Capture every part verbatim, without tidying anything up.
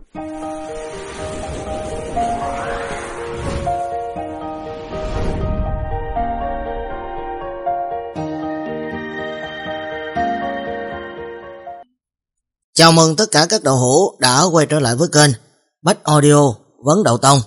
Chào mừng tất cả các đạo hữu đã quay trở lại với kênh Bách Audio Vấn Đạo Tông.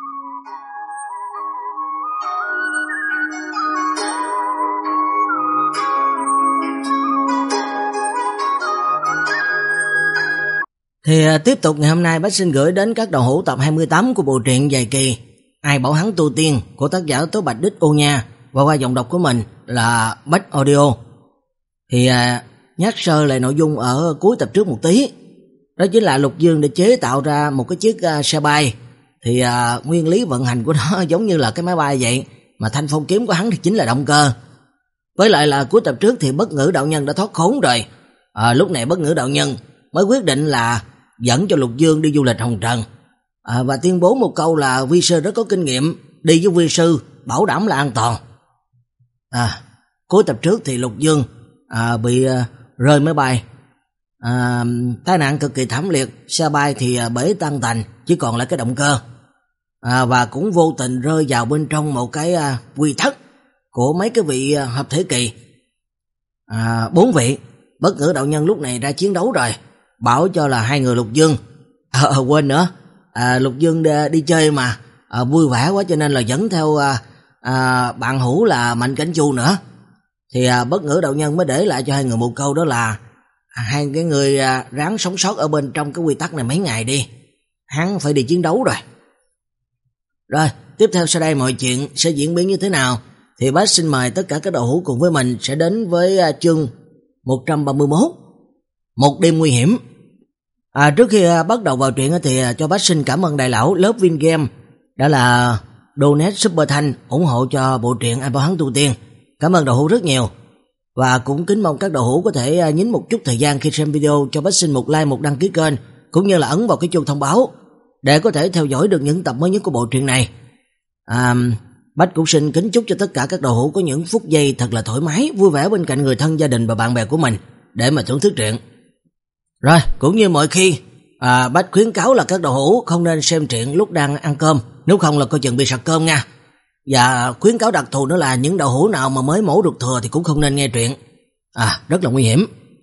Thì tiếp tục ngày hôm nay Bách xin gửi đến các đạo hữu tập hai mươi tám của bộ truyện dài kỳ Ai Bảo Hắn Tu Tiên của tác giả Tố Bạch Đích Ô Nha và qua giọng đọc của mình là Bách Audio. Thì à, nhắc sơ lại nội dung ở cuối tập trước một tí. Đó chính là Lục Dương để chế tạo ra một cái chiếc uh, xe bay. Thì uh, nguyên lý vận hành của nó giống như là cái máy bay vậy, mà thanh phong kiếm của hắn thì chính là động cơ. Với lại là cuối tập trước thì Bất Ngữ đạo nhân đã thoát khốn rồi. À, lúc này Bất Ngữ đạo nhân mới quyết định là dẫn cho Lục Dương đi du lịch hồng trần, à, và tuyên bố một câu là vi sư rất có kinh nghiệm, đi với vi sư bảo đảm là an toàn. À, cuối tập trước thì Lục Dương à, bị uh, rơi máy bay, à, tai nạn cực kỳ thảm liệt, xe bay thì uh, bể tan tành, chỉ còn lại cái động cơ, à, và cũng vô tình rơi vào bên trong một cái uh, quy thất của mấy cái vị uh, hợp thể kỳ. À, bốn vị Bất Ngữ đạo nhân lúc này ra chiến đấu rồi, bảo cho là hai người Lục Dương, à, à, quên nữa, à, Lục Dương đi, đi chơi mà, à, vui vẻ quá cho nên là dẫn theo à, à, bạn hữu là Mạnh Cảnh Chu nữa. Thì à, Bất Ngữ đạo nhân mới để lại cho hai người một câu, đó là à, hai cái người à, ráng sống sót ở bên trong cái quy tắc này mấy ngày đi, hắn phải đi chiến đấu rồi. Rồi tiếp theo sau đây mọi chuyện sẽ diễn biến như thế nào thì bác xin mời tất cả các đạo hữu cùng với mình sẽ đến với à, chương một trăm ba mươi mốt, Một Đêm Nguy Hiểm. À, trước khi à, bắt đầu vào truyện thì à, cho bác xin cảm ơn đại lão lớp Vingame đã là donate super thanh ủng hộ cho bộ truyện Ai Bảo Hắn Tu Tiên. Cảm ơn đạo hữu rất nhiều. Và cũng kính mong các đạo hữu có thể à, nhín một chút thời gian khi xem video cho bác xin một like, một đăng ký kênh, cũng như là ấn vào cái chuông thông báo để có thể theo dõi được những tập mới nhất của bộ truyện này. À, Bách cũng xin kính chúc cho tất cả các đạo hữu có những phút giây thật là thoải mái, vui vẻ bên cạnh người thân, gia đình và bạn bè của mình để mà thưởng thức truyện. Rồi, cũng như mọi khi, à, Bách khuyến cáo là các đạo hữu không nên xem truyện lúc đang ăn cơm, nếu không là coi chừng bị sặc cơm nha. Và khuyến cáo đặc thù nữa là những đạo hữu nào mà mới mổ ruột thừa thì cũng không nên nghe truyện. À, rất là nguy hiểm.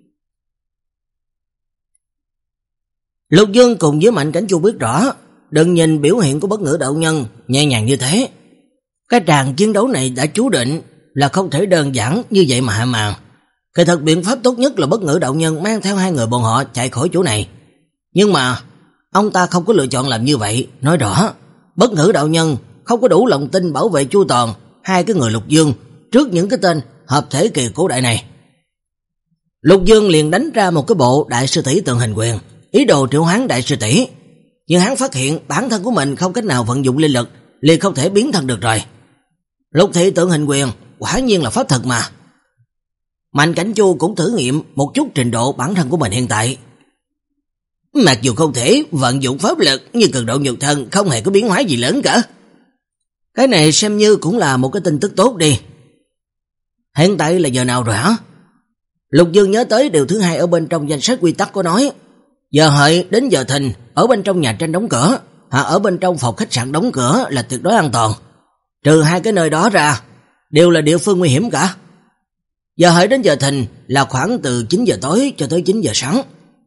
Lục Dương cùng với Mạnh Cảnh Chu biết rõ, đừng nhìn biểu hiện của Bất Ngữ đạo nhân nhẹ nhàng như thế. Cái tràng chiến đấu này đã chú định là không thể đơn giản như vậy mà hạ màn. Kỳ thật biện pháp tốt nhất là Bất Ngữ đạo nhân mang theo hai người bọn họ chạy khỏi chỗ này. Nhưng mà ông ta không có lựa chọn làm như vậy. Nói rõ Bất Ngữ đạo nhân không có đủ lòng tin bảo vệ chu toàn hai cái người Lục Dương trước những cái tên hợp thể kỳ cổ đại này. Lục Dương liền đánh ra một cái bộ Đại Sư Tỷ Tượng Hình Quyền, ý đồ triệu hoán Đại Sư Tỷ. Nhưng hắn phát hiện bản thân của mình không cách nào vận dụng linh lực, liền không thể biến thân được rồi. Lục Thị Tượng Hình Quyền quả nhiên là pháp thật mà. Mạnh Cảnh Chu cũng thử nghiệm một chút trình độ bản thân của mình hiện tại. Mặc dù không thể vận dụng pháp lực, nhưng cường độ nhục thân không hề có biến hóa gì lớn cả. Cái này xem như cũng là một cái tin tức tốt đi. Hiện tại là giờ nào rồi hả? Lục Dương nhớ tới điều thứ hai ở bên trong danh sách quy tắc có nói, giờ hợi đến giờ thìn ở bên trong nhà tranh đóng cửa, hoặc ở bên trong phòng khách sạn đóng cửa là tuyệt đối an toàn. Trừ hai cái nơi đó ra, đều là địa phương nguy hiểm cả. Giờ hợi đến giờ thìn là khoảng từ chín giờ tối cho tới chín giờ sáng.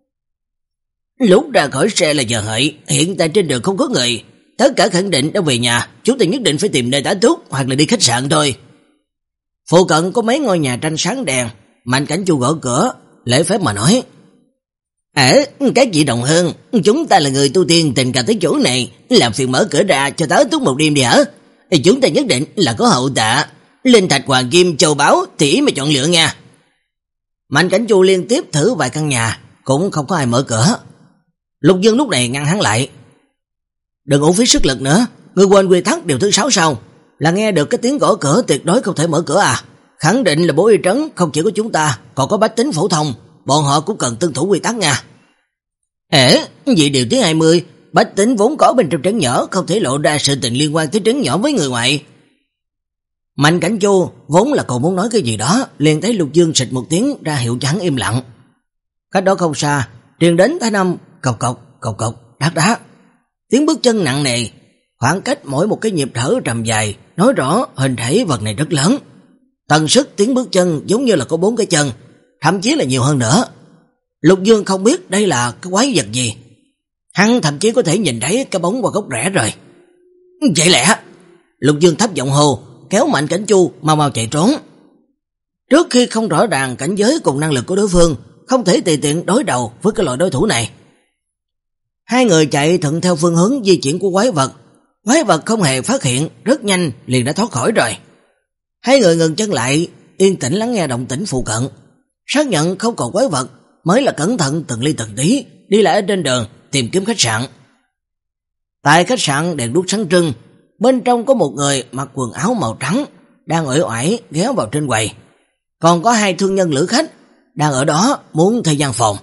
Lúc ra khỏi xe là giờ hợi, hiện tại trên đường không có người, tất cả khẳng định đã về nhà, chúng ta nhất định phải tìm nơi tá túc hoặc là đi khách sạn thôi. Phụ cận có mấy ngôi nhà tranh sáng đèn. Mạnh Cảnh Chu gõ cửa, lễ phép mà nói, Ờ, các vị đồng hương, chúng ta là người tu tiên tình cờ tới chỗ này, làm phiền mở cửa ra cho tá túc một đêm đi hả? Chúng ta nhất định là có hậu tạ, linh thạch hoàng kim châu báu tỉ mà chọn lựa nha. Mạnh Cảnh Chu liên tiếp thử vài căn nhà, cũng không có ai mở cửa. Lục Dương lúc này ngăn hắn lại, đừng uổng phí sức lực nữa, ngươi quên quy tắc điều thứ sáu sao? Là nghe được cái tiếng gõ cửa tuyệt đối không thể mở cửa à? Khẳng định là bố y trấn không chỉ có chúng ta, còn có bách tính phổ thông, bọn họ cũng cần tuân thủ quy tắc nha. Ế, vì điều thứ hai mươi, bách tính vốn có bên trong trấn nhỏ, không thể lộ ra sự tình liên quan tới trấn nhỏ với người ngoại. Mạnh Cảnh Chu vốn là còn muốn nói cái gì đó, liền thấy Lục Dương xịt một tiếng ra hiệu cho hắn im lặng. Cách đó không xa, truyền đến thanh âm cộc cộc cộc cộc đắt đá. Tiếng bước chân nặng nề, khoảng cách mỗi một cái nhịp thở trầm dài, nói rõ hình thể vật này rất lớn. Tần suất tiếng bước chân giống như là có bốn cái chân, thậm chí là nhiều hơn nữa. Lục Dương không biết đây là cái quái vật gì. Hắn thậm chí có thể nhìn thấy cái bóng qua gốc rẽ rồi. Chạy lẹ! Lục Dương thấp giọng hô, kéo Mạnh Cảnh Chu mau mau chạy trốn. Trước khi không rõ ràng cảnh giới cùng năng lực của đối phương, không thể tùy tiện đối đầu với cái loại đối thủ này. Hai người chạy thuận theo phương hướng di chuyển của quái vật. Quái vật không hề phát hiện, rất nhanh liền đã thoát khỏi rồi. Hai người ngừng chân lại, yên tĩnh lắng nghe động tĩnh phụ cận. Xác nhận không còn quái vật, mới là cẩn thận từng ly từng tí đi lại ở trên đường tìm kiếm khách sạn. Tại khách sạn đèn đuốc sáng trưng, bên trong có một người mặc quần áo màu trắng đang uể oải ghé vào trên quầy. Còn có hai thương nhân lữ khách đang ở đó muốn thuê gian phòng.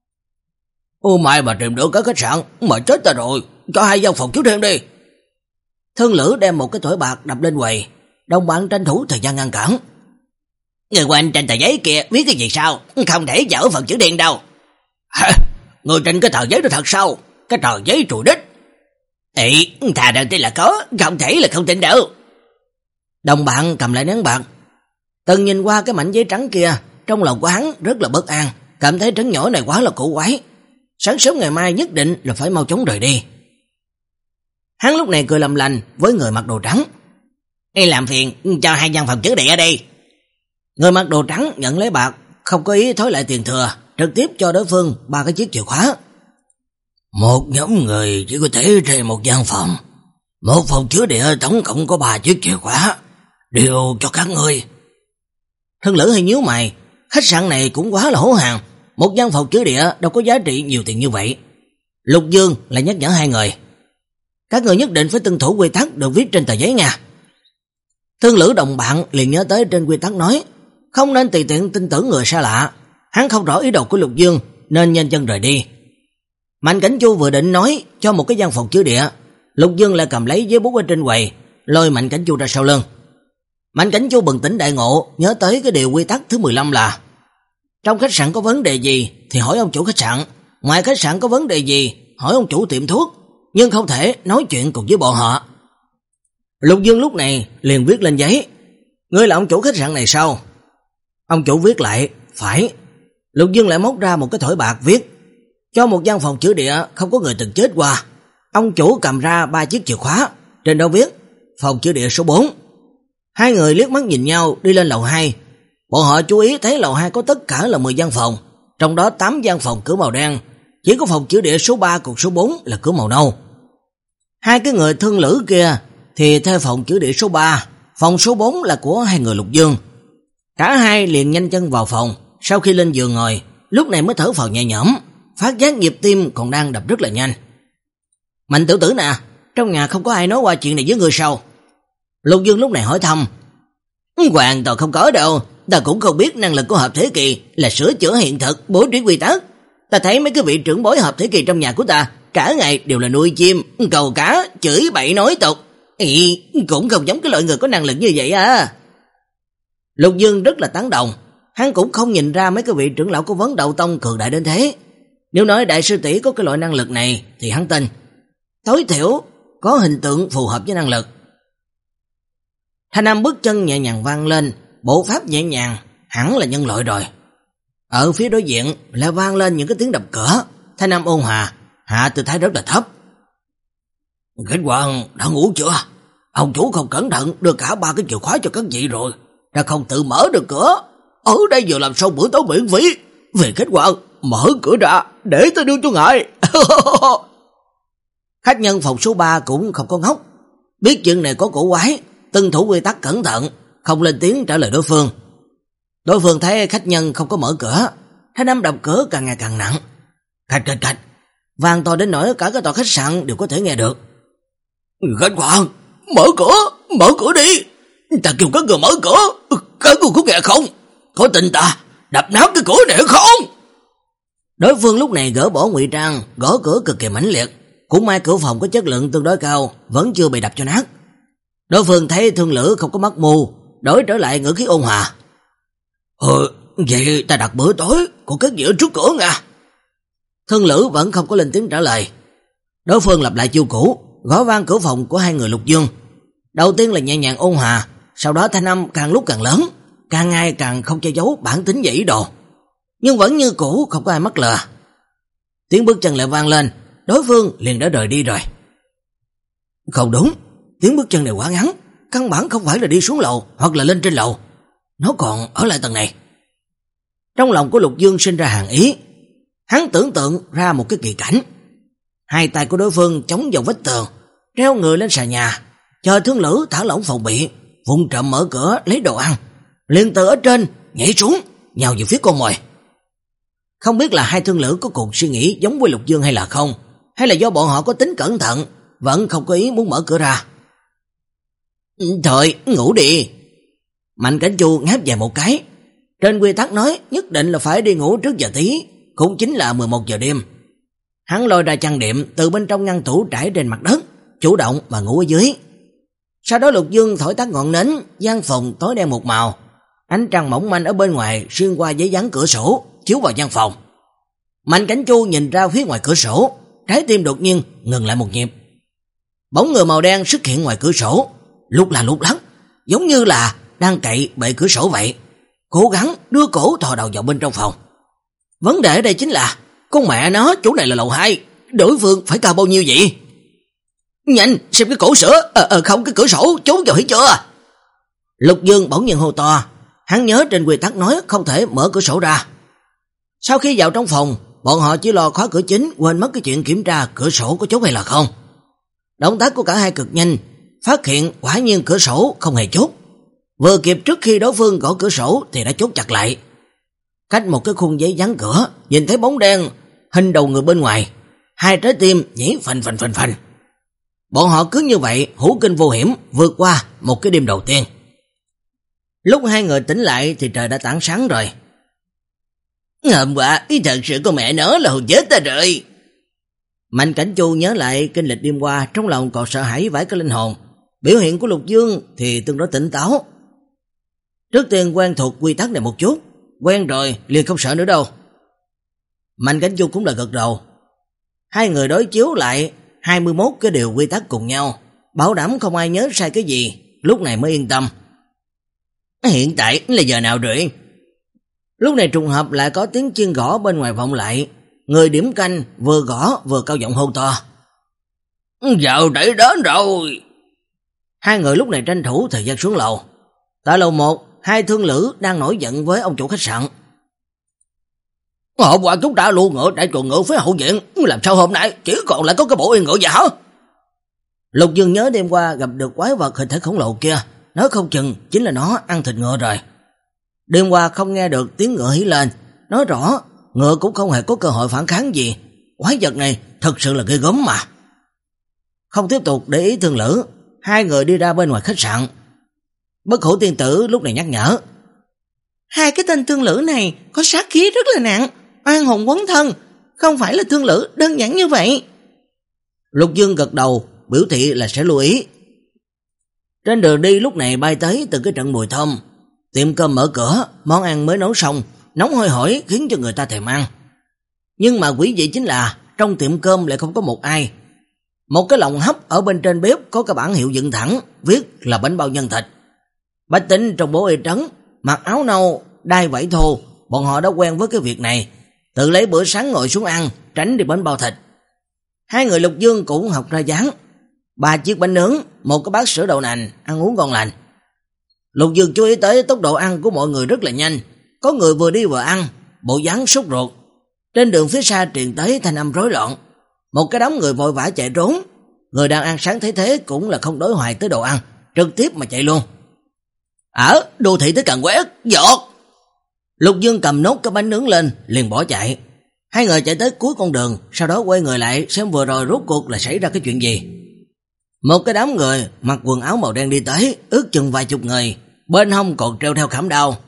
Ô mai mà tìm được cái khách sạn, mà chết ta rồi, cho hai gian phòng trước thêm đi. Thương lữ đem một cái thỏi bạc đập lên quầy, đồng bạn tranh thủ thời gian ngăn cản. Người quanh trên tờ giấy kia viết cái gì sao? Không thể dở phần chữ đen đâu. Hả? Người trên cái tờ giấy đó thật sao? Cái tờ giấy trùi đích. Ê, thà rằng tin là có, không thể là không tin đâu. Đồng bạn cầm lại nén bạc. Từng nhìn qua cái mảnh giấy trắng kia, trong lòng của hắn rất là bất an, cảm thấy trấn nhỏ này quá là cổ quái. Sáng sớm ngày mai nhất định là phải mau chóng rời đi. Hắn lúc này cười làm lành với người mặc đồ trắng. Ê, làm phiền cho hai gian phòng chứa địa ở đây. Người mặc đồ trắng nhận lấy bạc, không có ý thối lại tiền thừa, trực tiếp cho đối phương ba cái chiếc chìa khóa. Một nhóm người chỉ có thể thuê một gian phòng. Một phòng chứa địa tổng cộng có ba chiếc chìa khóa, đều cho các ngươi. Thân lữ hay nhíu mày, khách sạn này cũng quá là hố hàng, một gian phòng chứa địa đâu có giá trị nhiều tiền như vậy. Lục Dương lại nhắc nhở hai người. Các người nhất định phải tuân thủ quy tắc được viết trên tờ giấy nha. Thương lữ đồng bạn liền nhớ tới trên quy tắc nói, không nên tùy tiện tin tưởng người xa lạ. Hắn không rõ ý đồ của Lục Dương nên nhanh chân rời đi. Mạnh Cảnh Chu vừa định nói cho một cái gian phòng chứa địa, Lục Dương lại cầm lấy giấy bút ở trên quầy, lôi Mạnh Cảnh Chu ra sau lưng. Mạnh Cảnh Chu bừng tỉnh đại ngộ, nhớ tới cái điều quy tắc thứ mười lăm là trong khách sạn có vấn đề gì thì hỏi ông chủ khách sạn, ngoài khách sạn có vấn đề gì hỏi ông chủ tiệm thuốc, nhưng không thể nói chuyện cùng với bọn họ. Lục Dương lúc này liền viết lên giấy, ngươi là ông chủ khách sạn này sao? Ông chủ viết lại, phải. Lục Dương lại móc ra một cái thỏi bạc viết, cho một gian phòng chứa địa không có người từng chết qua. Ông chủ cầm ra ba chiếc chìa khóa, trên đó viết phòng chứa địa số bốn. Hai người liếc mắt nhìn nhau đi lên lầu hai. Bọn họ chú ý thấy lầu hai có tất cả là mười gian phòng, trong đó tám gian phòng cửa màu đen, chỉ có phòng chứa địa số ba cùng số bốn là cửa màu nâu. Hai cái người thương lữ kia thì thuê phòng chứa địa số ba, phòng số bốn là của hai người Lục Dương. Cả hai liền nhanh chân vào phòng, sau khi lên giường ngồi, lúc này mới thở phào nhẹ nhõm, phát giác nhịp tim còn đang đập rất là nhanh. Mạnh tiểu tử nè, trong nhà không có ai nói qua chuyện này với người sao? Lục Dương lúc này hỏi thăm. Hoàn toàn không có đâu, ta cũng không biết năng lực của hợp thế kỳ là sửa chữa hiện thực, bố trí quy tắc. Ta thấy mấy cái vị trưởng bối hợp thế kỳ trong nhà của ta cả ngày đều là nuôi chim, cầu cá, chửi bậy nói tục. Ý, cũng không giống cái loại người có năng lực như vậy à. Lục Dương rất là tán đồng, hắn cũng không nhìn ra mấy cái vị trưởng lão của Vấn Đậu Tông cường đại đến thế. Nếu nói đại sư tỷ có cái loại năng lực này thì hắn tin, tối thiểu có hình tượng phù hợp với năng lực. Thanh âm bước chân nhẹ nhàng vang lên, bộ pháp nhẹ nhàng, hẳn là nhân loại rồi. Ở phía đối diện lại vang lên những cái tiếng đập cửa, thanh âm ôn hòa, hạ tư thái rất là thấp. Khách quan đã ngủ chưa? Ông chủ không cẩn thận đưa cả ba cái chìa khóa cho các vị rồi, ta không tự mở được cửa. Ở đây vừa làm xong bữa tối miễn phí. Về khách quan, mở cửa ra để ta đưa cho ngài. Khách nhân phòng số ba cũng không có ngốc, biết chuyện này có cổ quái, tuân thủ quy tắc cẩn thận, không lên tiếng trả lời đối phương. Đối phương thấy khách nhân không có mở cửa, thanh âm đập cửa càng ngày càng nặng. Khách khách khách, vang to đến nỗi cả cái tòa khách sạn đều có thể nghe được. Khách quan, mở cửa, mở cửa đi. Ta kêu các người mở cửa, các người có nghe không? Có tin ta đập nát cái cửa này không? Đối phương lúc này gỡ bỏ ngụy trang, gõ cửa cực kỳ mãnh liệt. Cũng may cửa phòng có chất lượng tương đối cao, vẫn chưa bị đập cho nát. Đối phương thấy thương lữ không có mắc mù, đổi trở lại ngữ khí ôn hòa. Ừ, vậy ta đặt bữa tối của các vị ở trước cửa nha. Thương lữ vẫn không có lên tiếng trả lời. Đối phương lặp lại chiêu cũ, gõ vang cửa phòng của hai người Lục Dương. Đầu tiên là nhẹ nhàng ôn hòa, sau đó thanh âm càng lúc càng lớn, càng ngày càng không che giấu bản tính và ý đồ. Nhưng vẫn như cũ, không có ai mắc lừa. Tiếng bước chân lại vang lên, đối phương liền đã rời đi rồi. Không đúng, tiếng bước chân này quá ngắn, căn bản không phải là đi xuống lầu hoặc là lên trên lầu, nó còn ở lại tầng này. Trong lòng của Lục Dương sinh ra hàng ý, hắn tưởng tượng ra một cái kỳ cảnh. Hai tay của đối phương chống vào vách tường, treo người lên xà nhà, chờ thương lữ thả lỏng phòng bị, vụng trộm mở cửa lấy đồ ăn, liền từ ở trên nhảy xuống, nhào về phía con mồi. Không biết là hai thương lữ có cùng suy nghĩ giống với Lục Dương hay là không, hay là do bọn họ có tính cẩn thận, vẫn không có ý muốn mở cửa ra. Thôi, ngủ đi. Mạnh Cảnh Chu ngáp dài một cái. Trên quy tắc nói nhất định là phải đi ngủ trước giờ tí, cũng chính là mười một giờ đêm. Hắn lôi ra chăn đệm từ bên trong ngăn tủ trải trên mặt đất, chủ động mà ngủ ở dưới. Sau đó Lục Dương thổi tắt ngọn nến, gian phòng tối đen một màu. Ánh trăng mỏng manh ở bên ngoài xuyên qua giấy dán cửa sổ, chiếu vào gian phòng. Mạnh Cảnh Chu nhìn ra phía ngoài cửa sổ, trái tim đột nhiên ngừng lại một nhịp. Bóng người màu đen xuất hiện ngoài cửa sổ, lúc là lúc lắc, giống như là đang cậy bệ cửa sổ vậy, cố gắng đưa cổ thò đầu vào bên trong phòng. Vấn đề ở đây chính là, con mẹ nó, chỗ này là lầu hai, đối phương phải cao bao nhiêu vậy? Nhanh, xem cái cổ sữa, ờ à, à, không cái cửa sổ, trốn vào thấy chưa? Lục Dương bỗng nhiên hô to, hắn nhớ trên quy tắc nói không thể mở cửa sổ ra. Sau khi vào trong phòng, bọn họ chỉ lo khóa cửa chính, quên mất cái chuyện kiểm tra cửa sổ có chốt hay là không. Động tác của cả hai cực nhanh, phát hiện quả nhiên cửa sổ không hề chốt. Vừa kịp trước khi đối phương gõ cửa sổ thì đã chốt chặt lại. Cách một cái khung giấy dán cửa, nhìn thấy bóng đen, hình đầu người bên ngoài, hai trái tim nhảy phành phành phành phành. Bọn họ cứ như vậy hữu kinh vô hiểm vượt qua một cái đêm đầu tiên. Lúc hai người tỉnh lại thì trời đã tảng sáng rồi. Hôm qua ý thật sự con mẹ nó là hù chết ta rồi. Mạnh Cảnh Chu nhớ lại kinh lịch đêm qua, trong lòng còn sợ hãi vãi cái linh hồn. Biểu hiện của Lục Dương thì tương đối tỉnh táo. Trước tiên quen thuộc quy tắc này một chút, quen rồi liền không sợ nữa đâu. Mạnh Cảnh Chu cũng là gật đầu. Hai người đối chiếu lại hai mươi mốt cái điều quy tắc cùng nhau, bảo đảm không ai nhớ sai cái gì, lúc này mới yên tâm. Hiện tại là giờ nào rồi? Lúc này trùng hợp lại có tiếng chiên gõ bên ngoài vọng lại, người điểm canh vừa gõ vừa cao giọng hô to. Giờ đẩy đến rồi. Hai người lúc này tranh thủ thời gian xuống lầu. Tại lầu một, hai thương lữ đang nổi giận với ông chủ khách sạn. Hôm qua chúng ta luôn ngựa đại chuồng ngựa phía hậu viện, làm sao hôm nay chỉ còn lại có cái bộ yên ngựa vậy hả? Lục Dương nhớ đêm qua gặp được quái vật hình thể khổng lồ kia, nói không chừng chính là nó ăn thịt ngựa rồi. Đêm qua không nghe được tiếng ngựa hí lên, nói rõ ngựa cũng không hề có cơ hội phản kháng gì. Quái vật này thật sự là ghê gớm mà. Không tiếp tục để ý thương lữ, hai người đi ra bên ngoài khách sạn. Bất Hủ tiên tử lúc này nhắc nhở. Hai cái tên thương lữ này có sát khí rất là nặng, oan hồn quấn thân, không phải là thương lữ đơn giản như vậy. Lục Dương gật đầu, biểu thị là sẽ lưu ý. Trên đường đi lúc này bay tới từ cái trận mùi thơm. Tiệm cơm mở cửa, món ăn mới nấu xong, nóng hôi hổi khiến cho người ta thèm ăn. Nhưng mà quý vị chính là trong tiệm cơm lại không có một ai. Một cái lồng hấp ở bên trên bếp có cái bảng hiệu dựng thẳng, viết là bánh bao nhân thịt. Bách Tính trong bố y trắng, mặc áo nâu, đai vải thô, bọn họ đã quen với cái việc này, tự lấy bữa sáng ngồi xuống ăn, tránh đi bánh bao thịt. Hai người Lục Dương cũng học ra dáng, ba chiếc bánh nướng, một cái bát sữa đậu nành, ăn uống ngon lành. Lục Dương chú ý tới tốc độ ăn của mọi người rất là nhanh, có người vừa đi vừa ăn, bộ dáng sốt ruột. Trên đường phía xa truyền tới thanh âm rối loạn, một cái đám người vội vã chạy trốn. Người đang ăn sáng thấy thế cũng là không đối hoài tới đồ ăn, trực tiếp mà chạy luôn. Ở đô thị tới Cần Quét, giọt. Lục Dương cầm nốt cái bánh nướng lên, liền bỏ chạy. Hai người chạy tới cuối con đường, sau đó quay người lại xem vừa rồi rốt cuộc là xảy ra cái chuyện gì. Một cái đám người mặc quần áo màu đen đi tới, ước chừng vài chục người, bên hông còn treo theo khảm đao.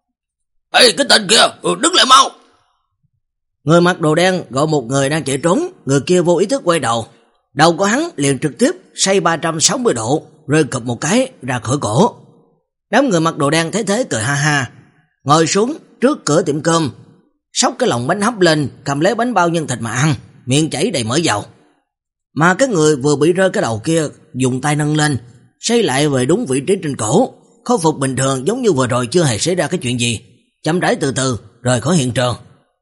Ê, cái tên kia, đứng lại mau. Người mặc đồ đen gọi một người đang chạy trốn, người kia vô ý thức quay đầu. Đầu của hắn liền trực tiếp xoay ba trăm sáu mươi độ, rơi cụp một cái ra khỏi cổ. Đám người mặc đồ đen thấy thế cười ha ha, ngồi xuống trước cửa tiệm cơm, xốc cái lồng bánh hấp lên, cầm lấy bánh bao nhân thịt mà ăn, miệng chảy đầy mỡ dầu. Mà cái người vừa bị rơi cái đầu kia dùng tay nâng lên, xoay lại về đúng vị trí trên cổ, khôi phục bình thường giống như vừa rồi chưa hề xảy ra cái chuyện gì, chậm rãi từ từ rời khỏi hiện trường.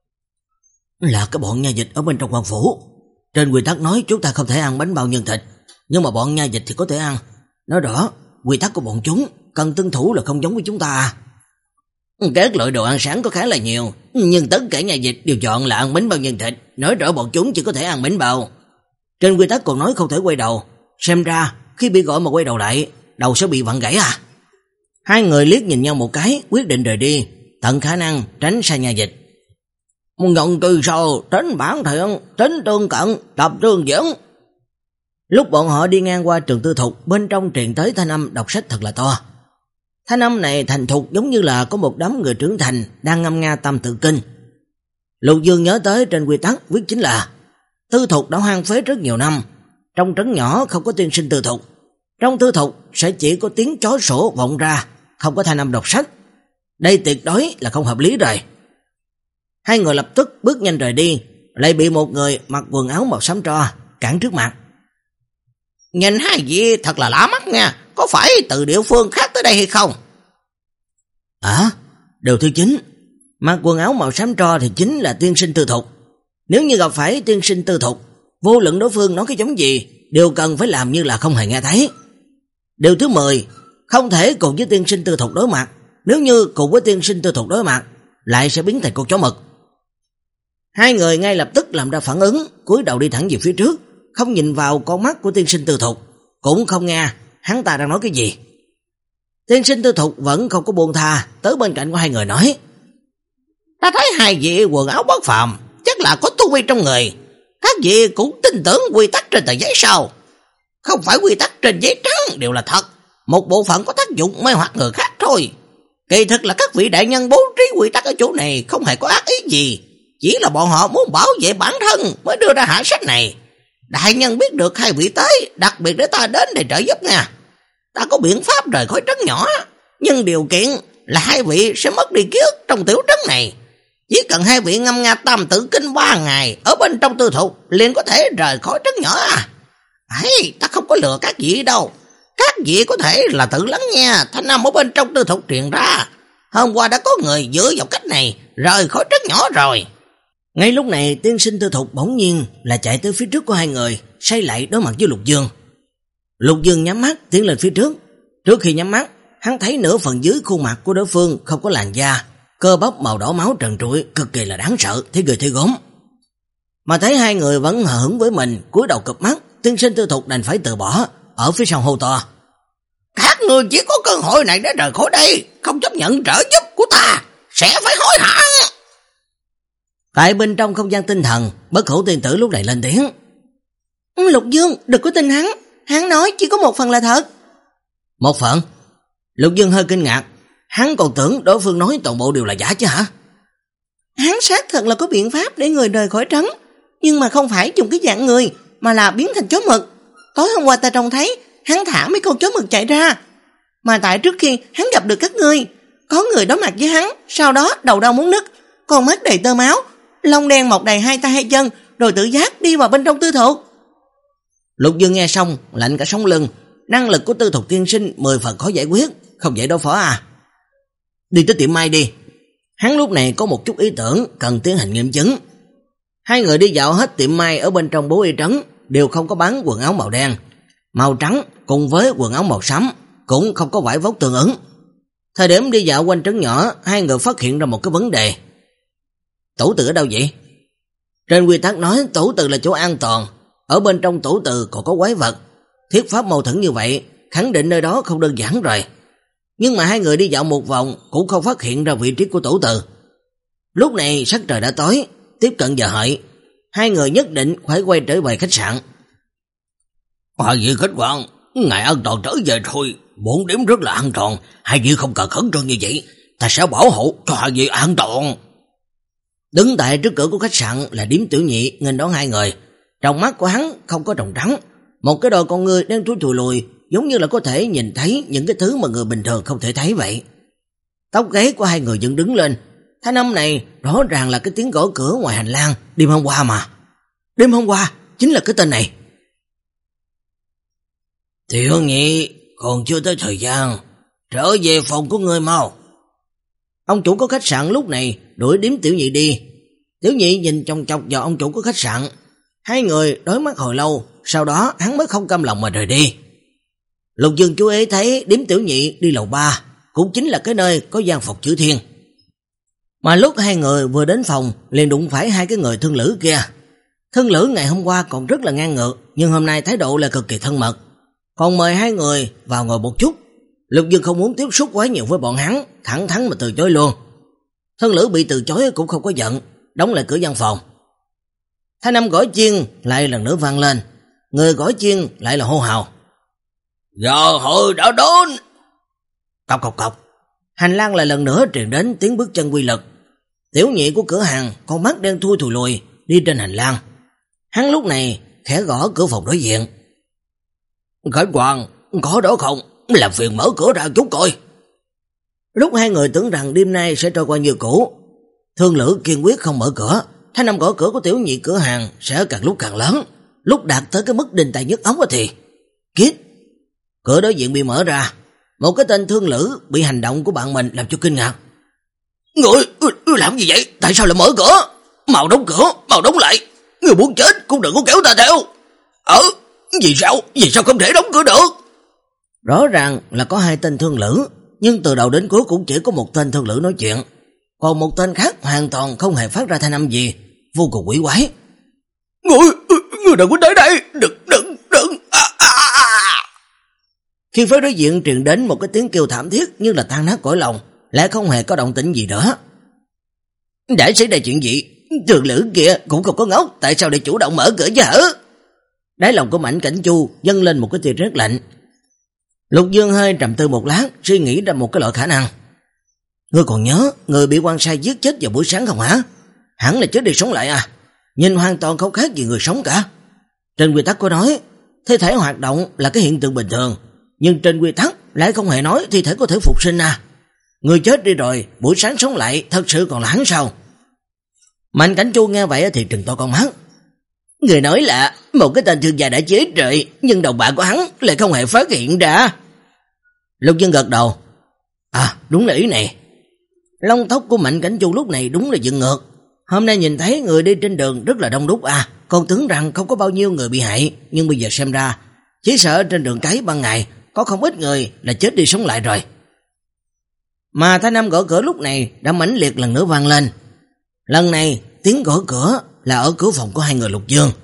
Là cái bọn nha dịch ở bên trong quan phủ. Trên quy tắc nói chúng ta không thể ăn bánh bao nhân thịt, nhưng mà bọn nha dịch thì có thể ăn. Nói rõ, quy tắc của bọn chúng cần tuân thủ là không giống với chúng ta. Các loại đồ ăn sáng có khá là nhiều, nhưng tất cả nha dịch đều chọn là ăn bánh bao nhân thịt, nói rõ bọn chúng chỉ có thể ăn bánh bao. Trên quy tắc còn nói không thể quay đầu, xem ra khi bị gọi mà quay đầu lại, đầu sẽ bị vặn gãy à. Hai người liếc nhìn nhau một cái, quyết định rời đi, tận khả năng tránh xa nha dịch. Nhận từ sau, tránh bản thiện, tránh tương cận, tập tương dẫn. Lúc bọn họ đi ngang qua trường tư thục, bên trong truyền tới thanh âm đọc sách thật là to. Thanh âm này thành thục giống như là có một đám người trưởng thành đang ngâm nga tam tự kinh. Lục Dương nhớ tới trên quy tắc viết chính là tư thục đã hoang phế rất nhiều năm, trong trấn nhỏ không có tiên sinh tư thục, trong tư thục sẽ chỉ có tiếng chó sủa vọng ra, không có thanh âm đọc sách. Đây tuyệt đối là không hợp lý rồi. Hai người lập tức bước nhanh rời đi, lại bị một người mặc quần áo màu xám tro cản trước mặt. Nhìn hai vị thật là lạ mắt nha, có phải từ địa phương khác tới đây hay không? À, điều thứ chín, mặc quần áo màu xám tro thì chính là tiên sinh tư thục. Nếu như gặp phải tiên sinh tư thục, vô luận đối phương nói cái giống gì, đều cần phải làm như là không hề nghe thấy. Điều thứ mười, không thể cùng với tiên sinh tư thục đối mặt, nếu như cùng với tiên sinh tư thục đối mặt, lại sẽ biến thành con chó mực. Hai người ngay lập tức làm ra phản ứng, cúi đầu đi thẳng về phía trước, không nhìn vào con mắt của tiên sinh tư thục, cũng không nghe hắn ta đang nói cái gì. Tiên sinh tư thục vẫn không có buông tha, tới bên cạnh của hai người nói: Ta thấy hai vị quần áo bất phàm, chắc là có tu vi trong người. Các vị cũng tin tưởng quy tắc trên tờ giấy sao? Không phải quy tắc trên giấy trắng đều là thật, một bộ phận có tác dụng mê hoặc người khác thôi. Kỳ thực là các vị đại nhân bố trí quy tắc ở chỗ này không hề có ác ý gì, chỉ là bọn họ muốn bảo vệ bản thân mới đưa ra hạ sách này. Đại nhân biết được hai vị tới, đặc biệt để ta đến để trợ giúp nha. Ta có biện pháp rời khỏi trấn nhỏ, nhưng điều kiện là hai vị sẽ mất đi ký ức trong tiểu trấn này. Chỉ cần hai vị ngâm nga tam tự kinh ba ngày ở bên trong tư thục liền có thể rời khỏi trấn nhỏ à. Ấy, ta không có lừa các vị đâu. Các vị có thể là tự lắng nghe thanh âm ở bên trong tư thục truyền ra. Hôm qua đã có người dựa vào cách này rời khỏi trấn nhỏ rồi. Ngay lúc này tiên sinh tư thục bỗng nhiên là chạy tới phía trước của hai người, xoay lại đối mặt với Lục Dương. Lục Dương nhắm mắt tiến lên phía trước. Trước khi nhắm mắt, hắn thấy nửa phần dưới khuôn mặt của đối phương không có làn da, cơ bắp màu đỏ máu trần trụi, cực kỳ là đáng sợ, thấy người thấy gốm. Mà thấy hai người vẫn hờ hững với mình, cúi đầu cụp mắt, tiên sinh tư thục đành phải từ bỏ, ở phía sau hô to: Các người chỉ có cơ hội này để rời khỏi đây, không chấp nhận trợ giúp của ta sẽ phải hối hận. Tại bên trong không gian tinh thần, Bất Hủ tiên tử lúc này lên tiếng: Lục Dương, đừng có tin hắn, hắn nói chỉ có một phần là thật. Một phần? Lục Dương hơi kinh ngạc, hắn còn tưởng đối phương nói toàn bộ đều là giả chứ hả? Hắn xác thật là có biện pháp để người rời khỏi trấn, nhưng mà không phải dùng cái dạng người, mà là biến thành chó mực. Tối hôm qua ta trông thấy hắn thả mấy con chó mực chạy ra, mà tại trước khi hắn gặp được các ngươi, có người đối mặt với hắn, sau đó đầu đau muốn nứt, con mắt đầy tơ máu, lông đen mọc đầy hai tay hai chân, rồi tự giác đi vào bên trong tư thục. Lục Dương nghe xong lạnh cả sống lưng, năng lực của tư thục tiên sinh mười phần khó giải quyết, không dễ đối phó à. Đi tới tiệm may đi. Hắn lúc này có một chút ý tưởng cần tiến hành nghiệm chứng. Hai người đi dạo hết tiệm may ở bên trong bố y trấn, đều không có bán quần áo màu đen, màu trắng cùng với quần áo màu xám, cũng không có vải vóc tương ứng. Thời điểm đi dạo quanh trấn nhỏ, hai người phát hiện ra một cái vấn đề. Tủ từ ở đâu vậy? Trên quy tắc nói tủ từ là chỗ an toàn, ở bên trong tủ từ còn có quái vật. Thiết pháp mâu thuẫn như vậy, khẳng định nơi đó không đơn giản rồi. Nhưng mà hai người đi dạo một vòng cũng không phát hiện ra vị trí của tủ từ. Lúc này sắc trời đã tối, tiếp cận giờ hợi, hai người nhất định phải quay trở về khách sạn. Hai vị khách quan, ngài an toàn trở về thôi, bốn điểm rất là an toàn, hai vị không cần khẩn trương như vậy, ta sẽ bảo hộ cho hai vị an toàn. Đứng tại trước cửa của khách sạn là Điếm Tiểu Nhị nghênh đón hai người. Trong mắt của hắn không có tròng trắng, một cái đôi con ngươi đen thui thùi lùi, giống như là có thể nhìn thấy những cái thứ mà người bình thường không thể thấy vậy. Tóc gáy của hai người dựng đứng lên, thanh âm này rõ ràng là cái tiếng gõ cửa ngoài hành lang đêm hôm qua mà. Đêm hôm qua chính là cái tên này. Tiểu Nhị, còn chưa tới thời gian, trở về phòng của người mau. Ông chủ của khách sạn lúc này đuổi điếm Tiểu Nhị đi. Tiểu Nhị nhìn chòng chọc vào ông chủ của khách sạn. Hai người đối mắt hồi lâu, sau đó hắn mới không cam lòng mà rời đi. Lục Dương chú ý thấy điếm Tiểu Nhị đi lầu ba, cũng chính là cái nơi có gian phòng chữ thiên. Mà lúc hai người vừa đến phòng liền đụng phải hai cái người thương lữ kia. Thương lữ ngày hôm qua còn rất là ngang ngược, nhưng hôm nay thái độ là cực kỳ thân mật, còn mời hai người vào ngồi một chút. Lục Dương không muốn tiếp xúc quá nhiều với bọn hắn, thẳng thắn mà từ chối luôn. Thương lữ bị từ chối cũng không có giận, đóng lại cửa gian phòng. Thanh âm gõ chiên lại lần nữa vang lên, người gõ chiên lại là hô hào. Giờ hội đã đến. Cọc cọc cọc, hành lang lại lần nữa truyền đến tiếng bước chân quy lực. Tiểu Nhị của cửa hàng, con mắt đen thui thùi lùi, đi trên hành lang. Hắn lúc này khẽ gõ cửa phòng đối diện. Khách quan, có đó không? Làm phiền mở cửa ra chút coi. Lúc hai người tưởng rằng đêm nay sẽ trôi qua như cũ, thương lữ kiên quyết không mở cửa. Thanh âm gõ cửa của Tiểu Nhị cửa hàng sẽ càng lúc càng lớn, lúc đạt tới cái mức đinh tai nhức óc thì Kiết. Cửa đối diện bị mở ra, một cái tên thương lữ bị hành động của bạn mình làm cho kinh ngạc. Người làm gì vậy? Tại sao lại mở cửa? Mau đóng cửa, mau đóng lại. Người muốn chết cũng đừng có kéo ta theo. Ờ, vì sao? Vì sao không thể đóng cửa được? Rõ ràng là có hai tên thương lữ, nhưng từ đầu đến cuối cũng chỉ có một tên thương lữ nói chuyện, còn một tên khác hoàn toàn không hề phát ra thanh âm gì, vô cùng quỷ quái. Người, người đừng có tới đây, đừng, đừng, đừng. À, à, à. Khi phía đối diện truyền đến một cái tiếng kêu thảm thiết như là tan nát cõi lòng, lại không hề có động tĩnh gì nữa. Đã xảy ra chuyện gì? Thương lữ kia cũng không có ngốc, tại sao để chủ động mở cửa chứ hả? Đáy lòng của Mạnh Cảnh Chu dâng lên một cái tia rét lạnh. Lục Dương hơi trầm tư một lát, suy nghĩ ra một cái loại khả năng. Ngươi còn nhớ người bị quan sai giết chết vào buổi sáng không hả? Hẳn là chết đi sống lại à? Nhìn hoàn toàn không khác gì người sống cả. Trên quy tắc có nói thi thể hoạt động là cái hiện tượng bình thường, nhưng trên quy tắc lại không hề nói thi thể có thể phục sinh à. Người chết đi rồi buổi sáng sống lại, thật sự còn là hắn sao? Mạnh Cảnh Chu nghe vậy thì trừng to con mắt. Người nói là một cái tên thương gia đã chết rồi, nhưng đồng bạn của hắn lại không hề phát hiện ra. Lục Dương gật đầu. À, đúng là ý này. Lông tóc của Mạnh Cảnh Chu lúc này đúng là dựng ngược. Hôm nay nhìn thấy người đi trên đường rất là đông đúc à, còn tưởng rằng không có bao nhiêu người bị hại, nhưng bây giờ xem ra chỉ sợ trên đường cái ban ngày có không ít người là chết đi sống lại rồi. Mà thanh âm gõ cửa lúc này đã mãnh liệt lần nữa vang lên. Lần này tiếng gõ cửa là ở cửa phòng của hai người Lục Dương.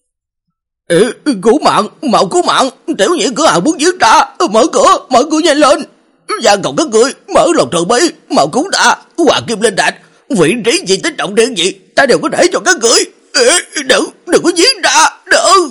Ê, cứu mạng, mau cứu mạng, Tiểu Nhị cửa hàng muốn giết ta, mở cửa, mở cửa nhanh lên. Gian cầu các người, mở lòng trời bí, mau cứu ta, Hoàng Kim Linh Thạch, vị trí gì tích trọng điện gì, ta đều có thể cho các người. Ê, đừng, đừng có giết ta, đừng.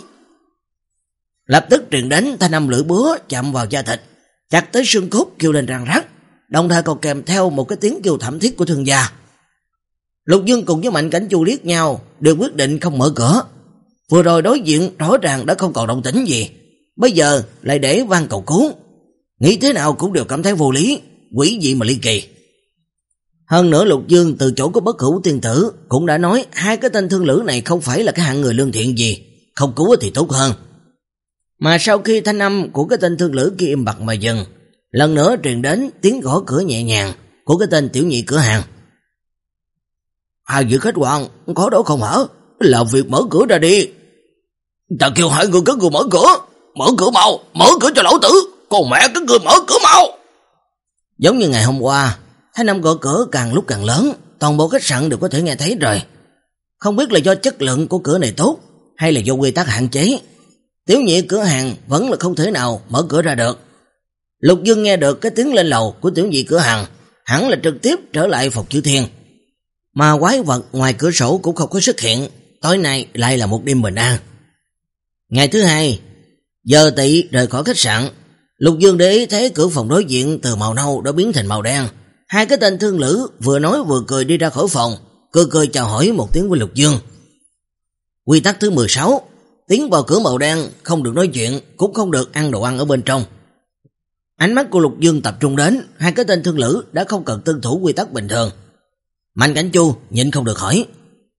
Lập tức truyền đến thanh âm lưỡi búa chạm vào da thịt, chặt tới xương cốt kêu lên răng rắc, đồng thời còn kèm theo một cái tiếng kêu thảm thiết của thương gia. Lục Dương cùng với Mạnh Cảnh Chu liếc nhau, đều quyết định không mở cửa. Vừa rồi đối diện rõ ràng đã không còn động tĩnh gì, bây giờ lại để van cầu cứu, nghĩ thế nào cũng đều cảm thấy vô lý, quỷ dị mà ly kỳ. Hơn nữa Lục Dương từ chỗ của Bất Hữu Tiên Tử cũng đã nói hai cái tên thương lữ này không phải là cái hạng người lương thiện gì, không cứu thì tốt hơn. Mà sau khi thanh âm của cái tên thương lữ kia im bặt mà dừng, lần nữa truyền đến tiếng gõ cửa nhẹ nhàng của cái tên Tiểu Nhị cửa hàng. Hai vị khách quan, có đó không hả? Làm việc mở cửa ra đi. Ta kêu hai người các người mở cửa, mở cửa mau, mở cửa cho lão tử, con mẹ các người mở cửa mau. Giống như ngày hôm qua, thanh âm gõ cửa càng lúc càng lớn, toàn bộ khách sạn đều có thể nghe thấy rồi. Không biết là do chất lượng của cửa này tốt, hay là do quy tắc hạn chế, Tiểu Nhị cửa hàng vẫn là không thể nào mở cửa ra được. Lục Dương nghe được cái tiếng lên lầu của Tiểu Nhị cửa hàng, hẳn là trực tiếp trở lại phòng chữ thiên. Mà quái vật ngoài cửa sổ cũng không có xuất hiện, tối nay lại là một đêm bình an. Ngày thứ hai, giờ Tỵ rời khỏi khách sạn, Lục Dương để ý thấy cửa phòng đối diện từ màu nâu đã biến thành màu đen. Hai cái tên thương lữ vừa nói vừa cười đi ra khỏi phòng, cười cười chào hỏi một tiếng với Lục Dương. Quy tắc thứ mười sáu, tiến vào cửa màu đen không được nói chuyện, cũng không được ăn đồ ăn ở bên trong. Ánh mắt của Lục Dương tập trung đến hai cái tên thương lữ đã không cần tuân thủ quy tắc bình thường. Mạnh Cảnh Chu nhịn không được hỏi,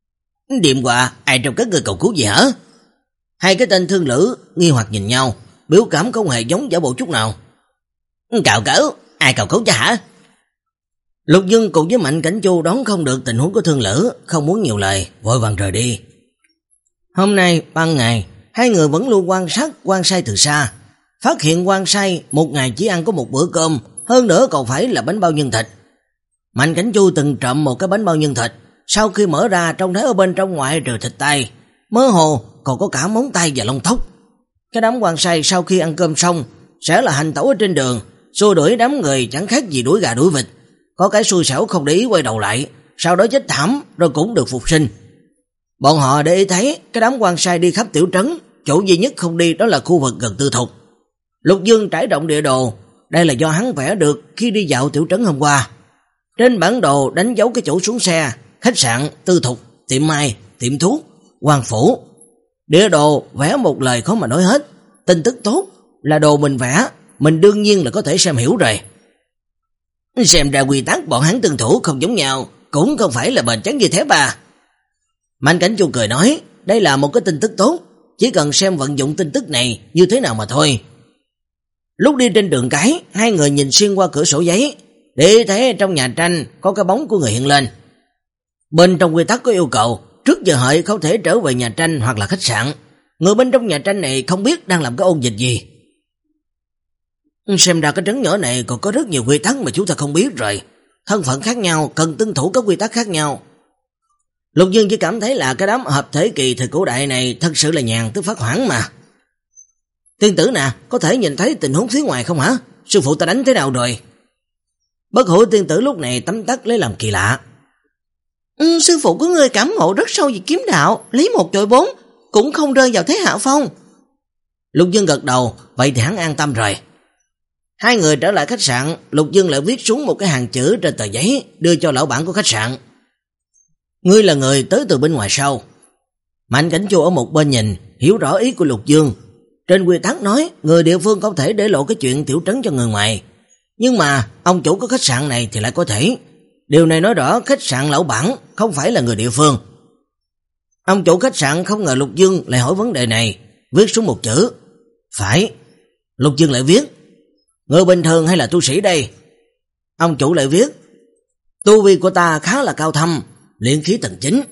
đêm qua ai trong các người cầu cứu gì hả? Hai cái tên thương lữ nghi hoặc nhìn nhau, biểu cảm không hề giống giả bộ chút nào. Cào cấu, ai cào cấu cho hả? Lục Dương cùng với Mạnh Cảnh Chu đoán không được tình huống của Thương Lữ, không muốn nhiều lời, vội vàng rời đi. Hôm nay, ban ngày, hai người vẫn luôn quan sát Quan Sai từ xa, phát hiện Quan Sai một ngày chỉ ăn có một bữa cơm, hơn nữa còn phải là bánh bao nhân thịt. Mạnh Cảnh Chu từng trộm một cái bánh bao nhân thịt, sau khi mở ra trông thấy ở bên trong ngoại trừ thịt tay, mơ hồ còn có cả móng tay và lông tóc. Cái đám Quan Sai sau khi ăn cơm xong sẽ là hành tẩu ở trên đường, xua đuổi đám người chẳng khác gì đuổi gà đuổi vịt. Có cái xui xẻo không để ý quay đầu lại, sau đó chết thảm rồi cũng được phục sinh. Bọn họ để ý thấy cái đám Quan Sai đi khắp tiểu trấn, chỗ duy nhất không đi đó là khu vực gần Tư Thục. Lục Dương trải rộng địa đồ, đây là do hắn vẽ được khi đi dạo tiểu trấn hôm qua. Trên bản đồ đánh dấu cái chỗ xuống xe, khách sạn, Tư Thục, tiệm may, tiệm thuốc, quan phủ. Địa đồ vẽ một lời khó mà nói hết. Tin tức tốt là đồ mình vẽ, mình đương nhiên là có thể xem hiểu rồi. Xem ra quy tắc bọn hắn tuân thủ không giống nhau, cũng không phải là bền chắn như thế bà. Mạnh Cảnh Chu cười nói, đây là một cái tin tức tốt, chỉ cần xem vận dụng tin tức này như thế nào mà thôi. Lúc đi trên đường cái, hai người nhìn xuyên qua cửa sổ giấy, để thấy trong nhà tranh có cái bóng của người hiện lên. Bên trong quy tắc có yêu cầu, trước giờ hợi không thể trở về nhà tranh hoặc là khách sạn. Người bên trong nhà tranh này không biết đang làm cái ôn dịch gì. Xem ra cái trấn nhỏ này còn có rất nhiều quy tắc mà chúng ta không biết rồi. Thân phận khác nhau, cần tuân thủ các quy tắc khác nhau. Lục Dương chỉ cảm thấy là cái đám hợp thể kỳ thời cổ đại này thật sự là nhàn tới phát hoảng mà. Tiên tử nè, có thể nhìn thấy tình huống phía ngoài không hả? Sư phụ ta đánh thế nào rồi? Bất hủ tiên tử lúc này tấm tắc lấy làm kỳ lạ. Ừ, sư phụ của ngươi cảm ngộ rất sâu về kiếm đạo, lấy một chọi bốn, cũng không rơi vào thế hạ phong. Lục Dương gật đầu, vậy thì hắn an tâm rồi. Hai người trở lại khách sạn, Lục Dương lại viết xuống một cái hàng chữ trên tờ giấy, đưa cho lão bản của khách sạn. Ngươi là người tới từ bên ngoài sau. Mạnh Cảnh Chu ở một bên nhìn, hiểu rõ ý của Lục Dương. Trên quy tắc nói, người địa phương không thể để lộ cái chuyện tiểu trấn cho người ngoài. Nhưng mà, ông chủ của khách sạn này thì lại có thể. Điều này nói rõ khách sạn lão bản không phải là người địa phương. Ông chủ khách sạn không ngờ Lục Dương lại hỏi vấn đề này, viết xuống một chữ. Phải. Lục Dương lại viết, người bình thường hay là tu sĩ đây? Ông chủ lại viết, tu vi của ta khá là cao thâm, luyện khí tầng chín.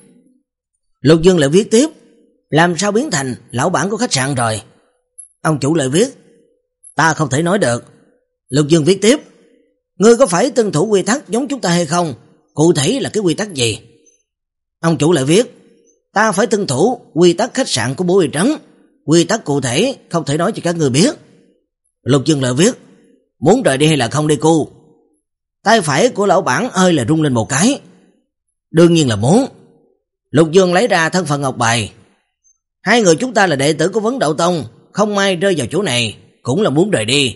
Lục Dương lại viết tiếp, làm sao biến thành lão bản của khách sạn rồi? Ông chủ lại viết, ta không thể nói được. Lục Dương viết tiếp, ngươi có phải tuân thủ quy tắc giống chúng ta hay không? Cụ thể là cái quy tắc gì? Ông chủ lại viết, ta phải tuân thủ quy tắc khách sạn của Bố Y Trấn. Quy tắc cụ thể không thể nói cho các ngươi biết. Lục Dương lại viết, muốn rời đi hay là không đi cu? Tay phải của lão bản ơi là rung lên một cái. Đương nhiên là muốn. Lục Dương lấy ra thân phận ngọc bài. Hai người chúng ta là đệ tử của Vấn Đạo Tông, không may rơi vào chỗ này, cũng là muốn rời đi.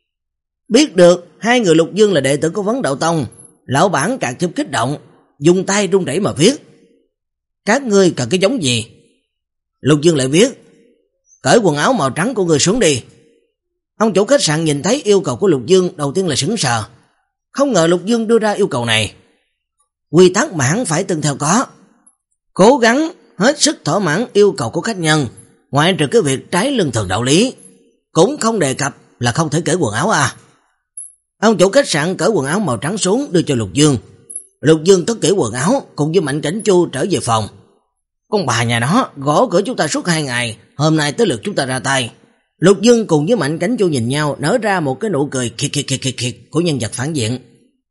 Biết được hai người Lục Dương là đệ tử của Vấn Đạo Tông, lão bản càng thêm kích động, dùng tay run rẩy mà viết. Các ngươi cần cái giống gì? Lục Dương lại viết, cởi quần áo màu trắng của ngươi xuống đi. Ông chủ khách sạn nhìn thấy yêu cầu của Lục Dương đầu tiên là sững sờ, không ngờ Lục Dương đưa ra yêu cầu này. Quy tắc mà hắn phải tuân theo có, cố gắng hết sức thỏa mãn yêu cầu của khách nhân, ngoại trừ cái việc trái lương thường đạo lý, cũng không đề cập là không thể cởi quần áo à. Ông chủ khách sạn cởi quần áo màu trắng xuống đưa cho Lục Dương. Lục Dương cất kỹ quần áo cùng với Mạnh Cảnh Chu trở về phòng. Con bà nhà nó gõ cửa chúng ta suốt hai ngày, hôm nay tới lượt chúng ta ra tay. Lục Dương cùng với Mạnh Cảnh Chu nhìn nhau, nở ra một cái nụ cười khịt khịt khịt khịt khịt của nhân vật phản diện.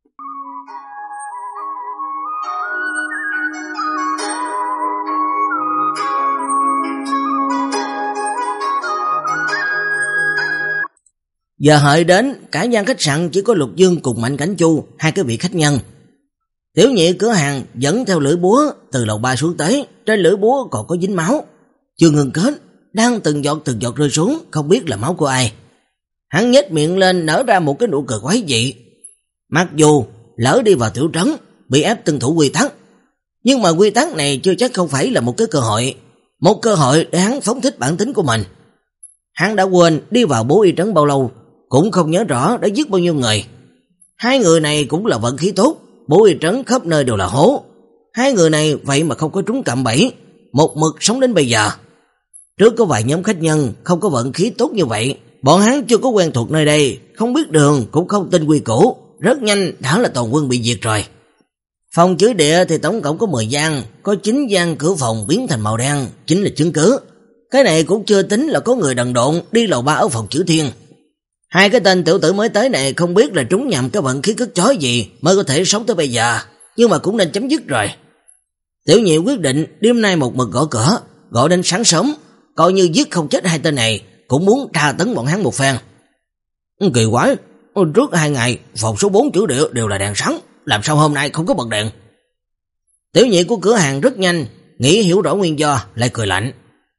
Giờ hợi đến, cả gian khách sạn chỉ có Lục Dương cùng Mạnh Cảnh Chu, hai cái vị khách nhân. Tiểu nhị cửa hàng dẫn theo lưỡi búa từ lầu ba xuống tới, trên lưỡi búa còn có dính máu, chưa ngừng kết, đang từng giọt từng giọt rơi xuống, không biết là máu của ai. Hắn nhếch miệng lên nở ra một cái nụ cười quái dị. Mặc dù lỡ đi vào tiểu trấn, bị ép tuân thủ quy tắc, nhưng mà quy tắc này chưa chắc không phải là một cái cơ hội, một cơ hội để hắn phóng thích bản tính của mình. Hắn đã quên đi vào Bố Y Trấn bao lâu, cũng không nhớ rõ đã giết bao nhiêu người. Hai người này cũng là vận khí tốt, Bố Y Trấn khắp nơi đều là hố. Hai người này vậy mà không có trúng cạm bẫy, một mực sống đến bây giờ. Trước có vài nhóm khách nhân không có vận khí tốt như vậy, bọn hắn chưa có quen thuộc nơi đây, không biết đường cũng không tin quy củ, rất nhanh đã là toàn quân bị diệt rồi. Phòng chứa địa thì tổng cộng có mười gian, có chín gian cửa phòng biến thành màu đen, chính là chứng cứ. Cái này cũng chưa tính là có người đần độn đi lầu ba ở phòng chứa thiên. Hai cái tên tiểu tử mới tới này không biết là trúng nhầm cái vận khí cất chói gì mới có thể sống tới bây giờ, nhưng mà cũng nên chấm dứt rồi. Tiểu Nhị quyết định đêm nay một mực gõ cửa, gọi đến sáng sớm, coi như giết không chết hai tên này, cũng muốn tra tấn bọn hắn một phen. Kỳ quái, trước hai ngày phòng số bốn chữ địa đều là đèn sáng, làm sao hôm nay không có bật đèn? Tiểu Nhị của cửa hàng rất nhanh nghĩ hiểu rõ nguyên do, lại cười lạnh.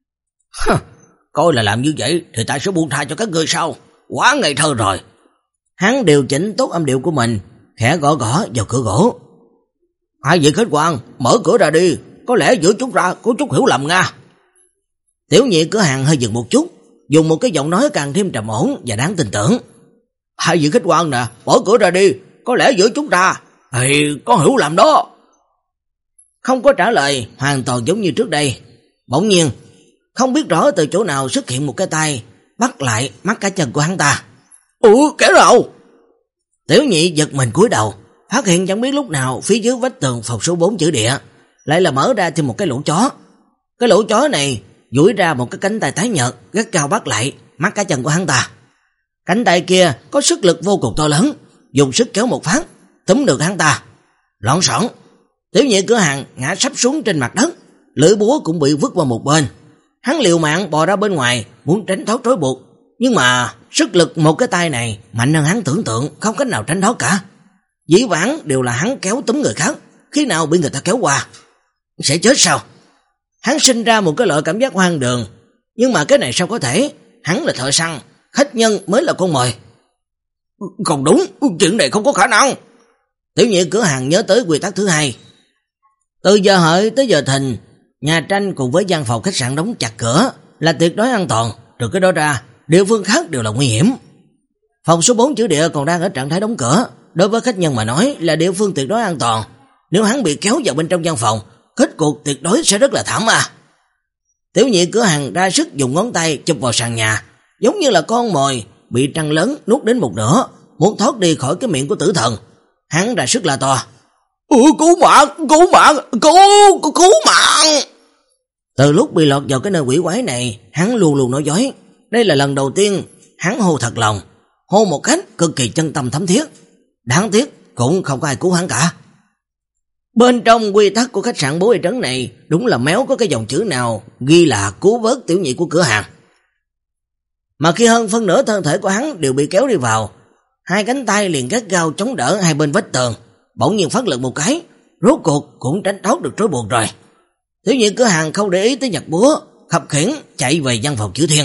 Coi là làm như vậy thì ta sẽ buông tha cho các ngươi sao? Quá ngây thơ rồi. Hắn điều chỉnh tốt âm điệu của mình, khẽ gõ gõ vào cửa gỗ. Hai vị khách quan, mở cửa ra đi, có lẽ giữa chúng ta có chút hiểu lầm nha. Tiểu Nhị cửa hàng hơi dừng một chút, dùng một cái giọng nói càng thêm trầm ổn và đáng tin tưởng. Hai vị khách quan nè, mở cửa ra đi, có lẽ giữa chúng ta thì có hiểu lầm đó. Không có trả lời, hoàn toàn giống như trước đây. Bỗng nhiên, không biết rõ từ chỗ nào xuất hiện một cái tay bắt lại mắt cá chân của hắn ta. Ủa, kẻ nào? Tiểu Nhị giật mình cúi đầu, phát hiện chẳng biết lúc nào phía dưới vách tường phòng số bốn chữ địa lại là mở ra thêm một cái lỗ chó. Cái lỗ chó này duỗi ra một cái cánh tay tái nhợt gắt cao bắt lại mắt cá chân của hắn ta. Cánh tay kia có sức lực vô cùng to lớn, dùng sức kéo một phát túm được hắn ta. Loạn xộn, Tiểu Nhị cửa hàng ngã sắp xuống trên mặt đất, lưỡi búa cũng bị vứt qua một bên. Hắn liều mạng bò ra bên ngoài muốn tránh thoát trói buộc, nhưng mà sức lực một cái tay này mạnh hơn hắn tưởng tượng, không cách nào tránh thoát cả. Dĩ vãng đều là hắn kéo túm người khác, khi nào bị người ta kéo qua sẽ chết sao? Hắn sinh ra một cái loại cảm giác hoang đường, nhưng mà cái này sao có thể? Hắn là thợ săn, khách nhân mới là con mồi. Không đúng, chuyện này không có khả năng. Tiểu Nhị cửa hàng nhớ tới quy tắc thứ hai. Từ giờ hợi tới giờ thìn, nhà tranh cùng với gian phòng khách sạn đóng chặt cửa là tuyệt đối an toàn, trừ cái đó ra, địa phương khác đều là nguy hiểm. Phòng số bốn chữ địa còn đang ở trạng thái đóng cửa, đối với khách nhân mà nói là địa phương tuyệt đối an toàn. Nếu hắn bị kéo vào bên trong gian phòng, kết cục tuyệt đối sẽ rất là thảm à. Tiểu Nhị cửa hàng ra sức dùng ngón tay chụp vào sàn nhà, giống như là con mồi bị trăng lớn nuốt đến một nửa, muốn thoát đi khỏi cái miệng của tử thần. Hắn ra sức la to. Ủa, cứu mạng, cứu mạng, cứu, cứu mạng. Từ lúc bị lọt vào cái nơi quỷ quái này, hắn luôn luôn nói dối. Đây là lần đầu tiên hắn hô thật lòng, hô một cách cực kỳ chân tâm thấm thiết. Đáng tiếc cũng không có ai cứu hắn cả. Bên trong quy tắc của khách sạn Bố Y Trấn này đúng là méo có cái dòng chữ nào ghi là cứu vớt Tiểu Nhị của cửa hàng. Mà khi hơn phân nửa thân thể của hắn đều bị kéo đi vào, hai cánh tay liền gắt gao chống đỡ hai bên vách tường, bỗng nhiên phát lực một cái, rốt cuộc cũng tránh thoát được trói buộc rồi. Tiểu Nhị cửa hàng không để ý tới nhặt búa, khập khiễng chạy về văn phòng chữ thiên.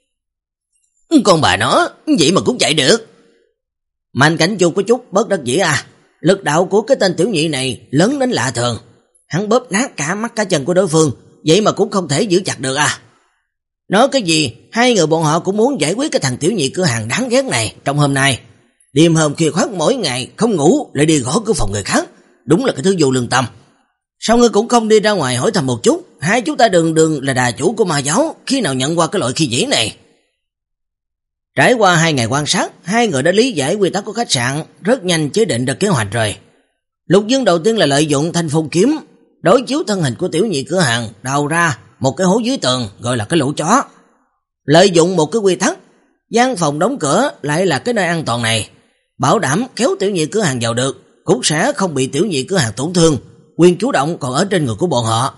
Con bà nó, vậy mà cũng chạy được. Mạnh Cảnh Chu có chút bất đắc dĩ à, lực đạo của cái tên Tiểu Nhị này lớn đến lạ thường. Hắn bóp nát cả mắt cá chân của đối phương, vậy mà cũng không thể giữ chặt được à. Nói cái gì, hai người bọn họ cũng muốn giải quyết cái thằng Tiểu Nhị cửa hàng đáng ghét này trong hôm nay. Đêm hôm khuya khoắt mỗi ngày không ngủ lại đi gõ cửa phòng người khác, đúng là cái thứ vô lương tâm. Sao ngươi cũng không đi ra ngoài hỏi thăm một chút, hai chúng ta đường đường là đà chủ của ma giáo, khi nào nhận qua cái loại khi dễ này? Trải qua hai ngày quan sát, hai người đã lý giải quy tắc của khách sạn, rất nhanh chế định được kế hoạch rồi. Lục Dương đầu tiên là lợi dụng thanh phong kiếm, đối chiếu thân hình của Tiểu Nhị cửa hàng, đào ra một cái hố dưới tường gọi là cái lỗ chó. Lợi dụng một cái quy tắc, gian phòng đóng cửa lại là cái nơi an toàn này, bảo đảm kéo Tiểu Nhị cửa hàng vào được, cũng sẽ không bị Tiểu Nhị cửa hàng tổn thương, quyền chủ động còn ở trên người của bọn họ.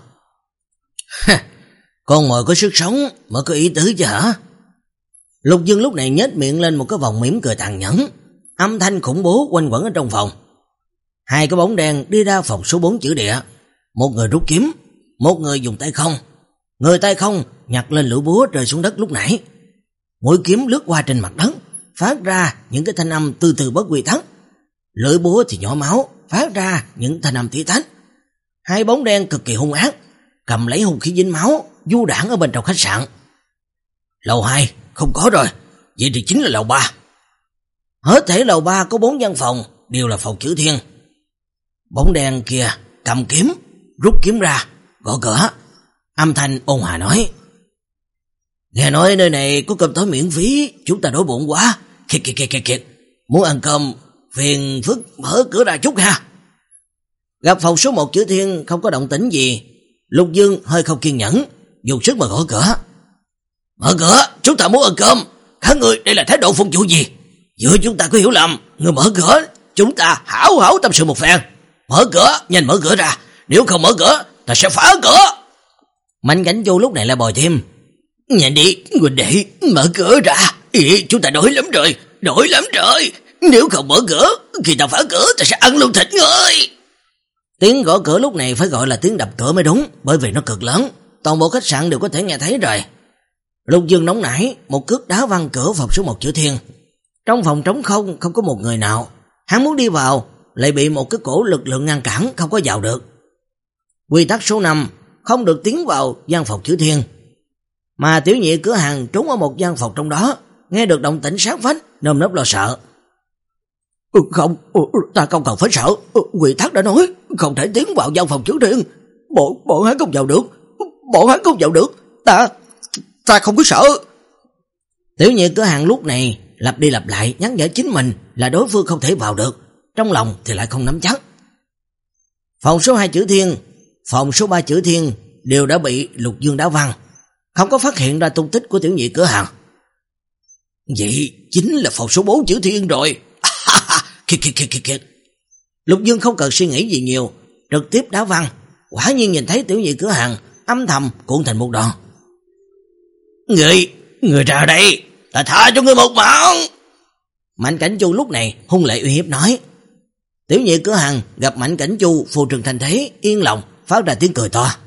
Con mồi có sức sống mới có ý tứ chứ hả? Lục Dương lúc này nhếch miệng lên một cái vòng mỉm cười tàn nhẫn, âm thanh khủng bố quanh quẩn ở trong phòng. Hai cái bóng đen đi ra phòng số bốn chữ địa, một người rút kiếm, một người dùng tay không. Người tay không nhặt lên lưỡi búa rơi xuống đất lúc nãy. Mũi kiếm lướt qua trên mặt đất, phát ra những cái thanh âm từ từ bất quy tắc. Lưỡi búa thì nhỏ máu, phát ra những thanh âm tí tách. Hai bóng đen cực kỳ hung ác, cầm lấy hung khí dính máu, du đảng ở bên trong khách sạn. Lầu hai không có rồi, vậy thì chính là lầu ba. Hết thể lầu ba có bốn gian phòng, đều là phòng chữ thiên. Bóng đen kia cầm kiếm, rút kiếm ra, gõ cửa, âm thanh ôn hòa nói. Nghe nói nơi này có cơm tối miễn phí, chúng ta đói bụng quá. Kiệt kiệt kiệt kiệt kiệt. Muốn ăn cơm, phiền phức mở cửa ra chút ha. Gặp phòng số một Chữ Thiên không có động tĩnh gì, Lục Dương hơi không kiên nhẫn, dùng sức mà gõ cửa. Mở cửa, chúng ta muốn ăn cơm. Các người đây là thái độ phục vụ gì? Giữa chúng ta có hiểu lầm, người mở cửa, chúng ta hảo hảo tâm sự một phen. Mở cửa, nhanh mở cửa ra, nếu không mở cửa, ta sẽ phá cửa. Mạnh Cảnh Chu lúc này lại bồi thêm. Nhanh đi, huynh đệ, mở cửa ra. Ý, chúng ta đói lắm rồi, đói lắm rồi. Nếu không mở cửa, khi ta phá cửa, ta sẽ ăn luôn thịt ngươi. Tiếng gõ cửa lúc này phải gọi là tiếng đập cửa mới đúng, bởi vì nó cực lớn, toàn bộ khách sạn đều có thể nghe thấy rồi. Lục Dương nóng nảy, một cước đá văng cửa phòng số một Chữ Thiên. Trong phòng trống không, không có một người nào. Hắn muốn đi vào, lại bị một cái cổ lực lượng ngăn cản, không có vào được. Quy tắc số năm, không được tiến vào gian phòng Chữ Thiên. Mà Tiểu Nhị cửa hàng trốn ở một gian phòng trong đó, nghe được động tĩnh sát vách, nơm nớp lo sợ. Ừ, không, ta không cần phải sợ, quy tắc đã nói, không thể tiến vào gian phòng Chữ Thiên. Bọn, bọn hắn không vào được, bọn hắn không vào được, ta, ta không có sợ. Tiểu Nhị cửa hàng lúc này lặp đi lặp lại nhắc nhở chính mình là đối phương không thể vào được, trong lòng thì lại không nắm chắc. Phòng số hai Chữ Thiên, phòng số ba Chữ Thiên đều đã bị Lục Dương đá văng, không có phát hiện ra tung tích của Tiểu Nhị cửa hàng. Vậy chính là phòng số bốn Chữ Thiên rồi. Kiệt kiệt kiệt kiệt kiệt. Lục Dương không cần suy nghĩ gì nhiều, trực tiếp đá văng, quả nhiên nhìn thấy Tiểu Nhị cửa hàng âm thầm cuộn thành một đòn. Người, người ra đây, ta tha cho người một mạng. Mạnh Cảnh Chu lúc này hung lệ uy hiếp nói. Tiểu Nhị cửa hàng gặp Mạnh Cảnh Chu phù trừng thành thế, yên lòng phát ra tiếng cười to.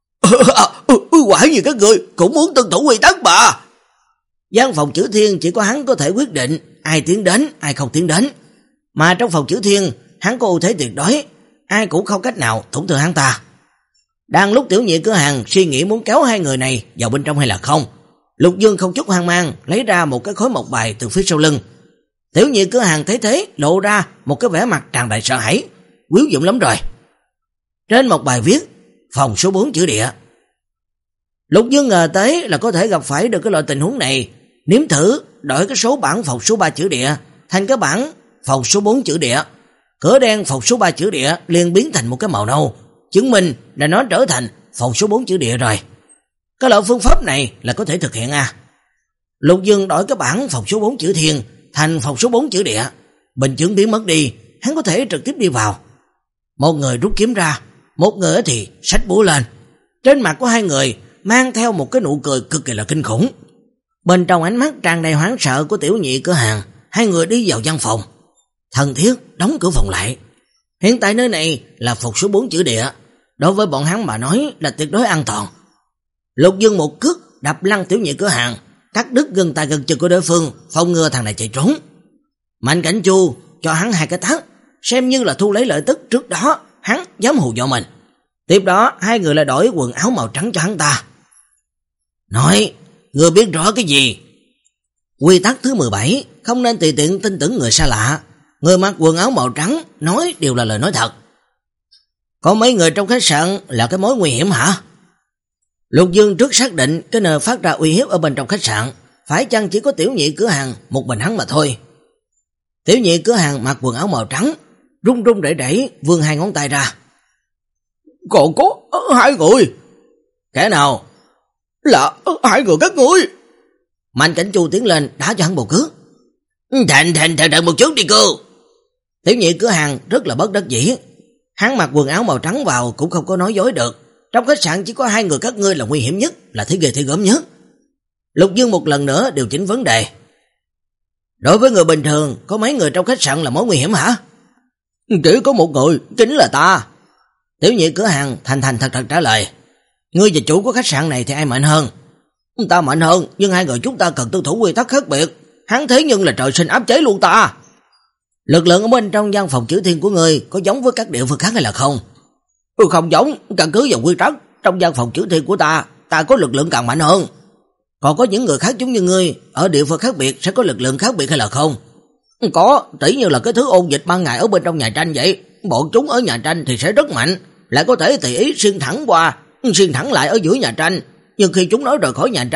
Quả như các người cũng muốn tuân thủ quy tắc mà. Gian phòng Chữ Thiên chỉ có hắn có thể quyết định ai tiến đến, ai không tiến đến. Mà trong phòng Chữ Thiên, hắn có ưu thế tuyệt đối, ai cũng không cách nào thủng thừa hắn ta. Đang lúc Tiểu Nhị cửa hàng suy nghĩ muốn kéo hai người này vào bên trong hay là không, Lục Dương không chút hoang mang lấy ra một cái khối mộc bài từ phía sau lưng. Tiểu Nhị cửa hàng thấy thế lộ ra một cái vẻ mặt tràn đầy sợ hãi, quyến dụng lắm rồi. Trên mộc bài viết phòng số bốn Chữ Địa. Lục Dương ngờ tới là có thể gặp phải được cái loại tình huống này, nếm thử đổi cái số bảng phòng số ba Chữ Địa thành cái bảng phòng số bốn Chữ Địa. Cửa đen phòng số ba Chữ Địa liền biến thành một cái màu nâu, chứng minh là nó trở thành phòng số bốn Chữ Địa rồi. Cái loại phương pháp này là có thể thực hiện à. Lục Dương đổi cái bảng phòng số bốn Chữ Thiên thành phòng số bốn Chữ Địa, bình chứng biến mất đi, hắn có thể trực tiếp đi vào. Một người rút kiếm ra, một người thì xách búa lên. Trên mặt của hai người mang theo một cái nụ cười cực kỳ là kinh khủng. Bên trong ánh mắt tràn đầy hoảng sợ của Tiểu Nhị cửa hàng, hai người đi vào gian phòng, thân thiết đóng cửa phòng lại. Hiện tại nơi này là phòng số bốn Chữ Địa, đối với bọn hắn mà nói là tuyệt đối an toàn. Lục Dương một cước đập lăn Tiểu Nhị cửa hàng, cắt đứt gân tay gân chân của đối phương, phòng ngừa thằng này chạy trốn. Mạnh Cảnh Chu cho hắn hai cái tát, xem như là thu lấy lợi tức trước đó hắn dám hù dọa mình. Tiếp đó hai người lại đổi quần áo màu trắng cho hắn ta. Nói, ngươi biết rõ cái gì? Quy tắc thứ mười bảy, không nên tùy tiện tin tưởng người xa lạ. Người mặc quần áo màu trắng nói đều là lời nói thật. Có mấy người trong khách sạn là cái mối nguy hiểm hả? Lục Dương trước xác định cái nơi phát ra uy hiếp ở bên trong khách sạn phải chăng chỉ có Tiểu Nhị cửa hàng một mình hắn mà thôi. Tiểu Nhị cửa hàng mặc quần áo màu trắng, run run rẩy rẩy vươn hai ngón tay ra. Còn có hai người. Kẻ nào? Là hai người các ngươi. Mạnh Cảnh Chu tiến lên đá cho hắn một cước. Thành thành thành đợi một chút đi cô. Tiểu Nhị cửa hàng rất là bất đắc dĩ. Hắn mặc quần áo màu trắng vào cũng không có nói dối được. Trong khách sạn chỉ có hai người các ngươi là nguy hiểm nhất, là thấy ghê thấy gớm nhất. Lục Dương một lần nữa điều chỉnh vấn đề. Đối với người bình thường, có mấy người trong khách sạn là mối nguy hiểm hả? Chỉ có một người, chính là ta. Tiểu Nhị cửa hàng thành thành thật thật trả lời. Ngươi và chủ của khách sạn này thì ai mạnh hơn? Ta mạnh hơn, nhưng hai người chúng ta cần tuân thủ quy tắc khác biệt. Hắn thế nhưng là trời sinh áp chế luôn ta. Lực lượng ở bên trong gian phòng Chữ Thiên của ngươi có giống với các địa phương khác hay là không? Ừ, không giống, căn cứ vào quy tắc, trong gian phòng Chữ Thiên của ta, ta có lực lượng càng mạnh hơn. Còn có những người khác giống như ngươi, ở địa phương khác biệt sẽ có lực lượng khác biệt hay là không? Có, tỉ như là cái thứ ôn dịch ban ngày ở bên trong nhà tranh vậy. Bọn chúng ở nhà tranh thì sẽ rất mạnh, lại có thể tùy ý xuyên thẳng qua, xuyên thẳng lại ở giữa nhà tranh. Nhưng khi chúng nói rời khỏi nhà tranh,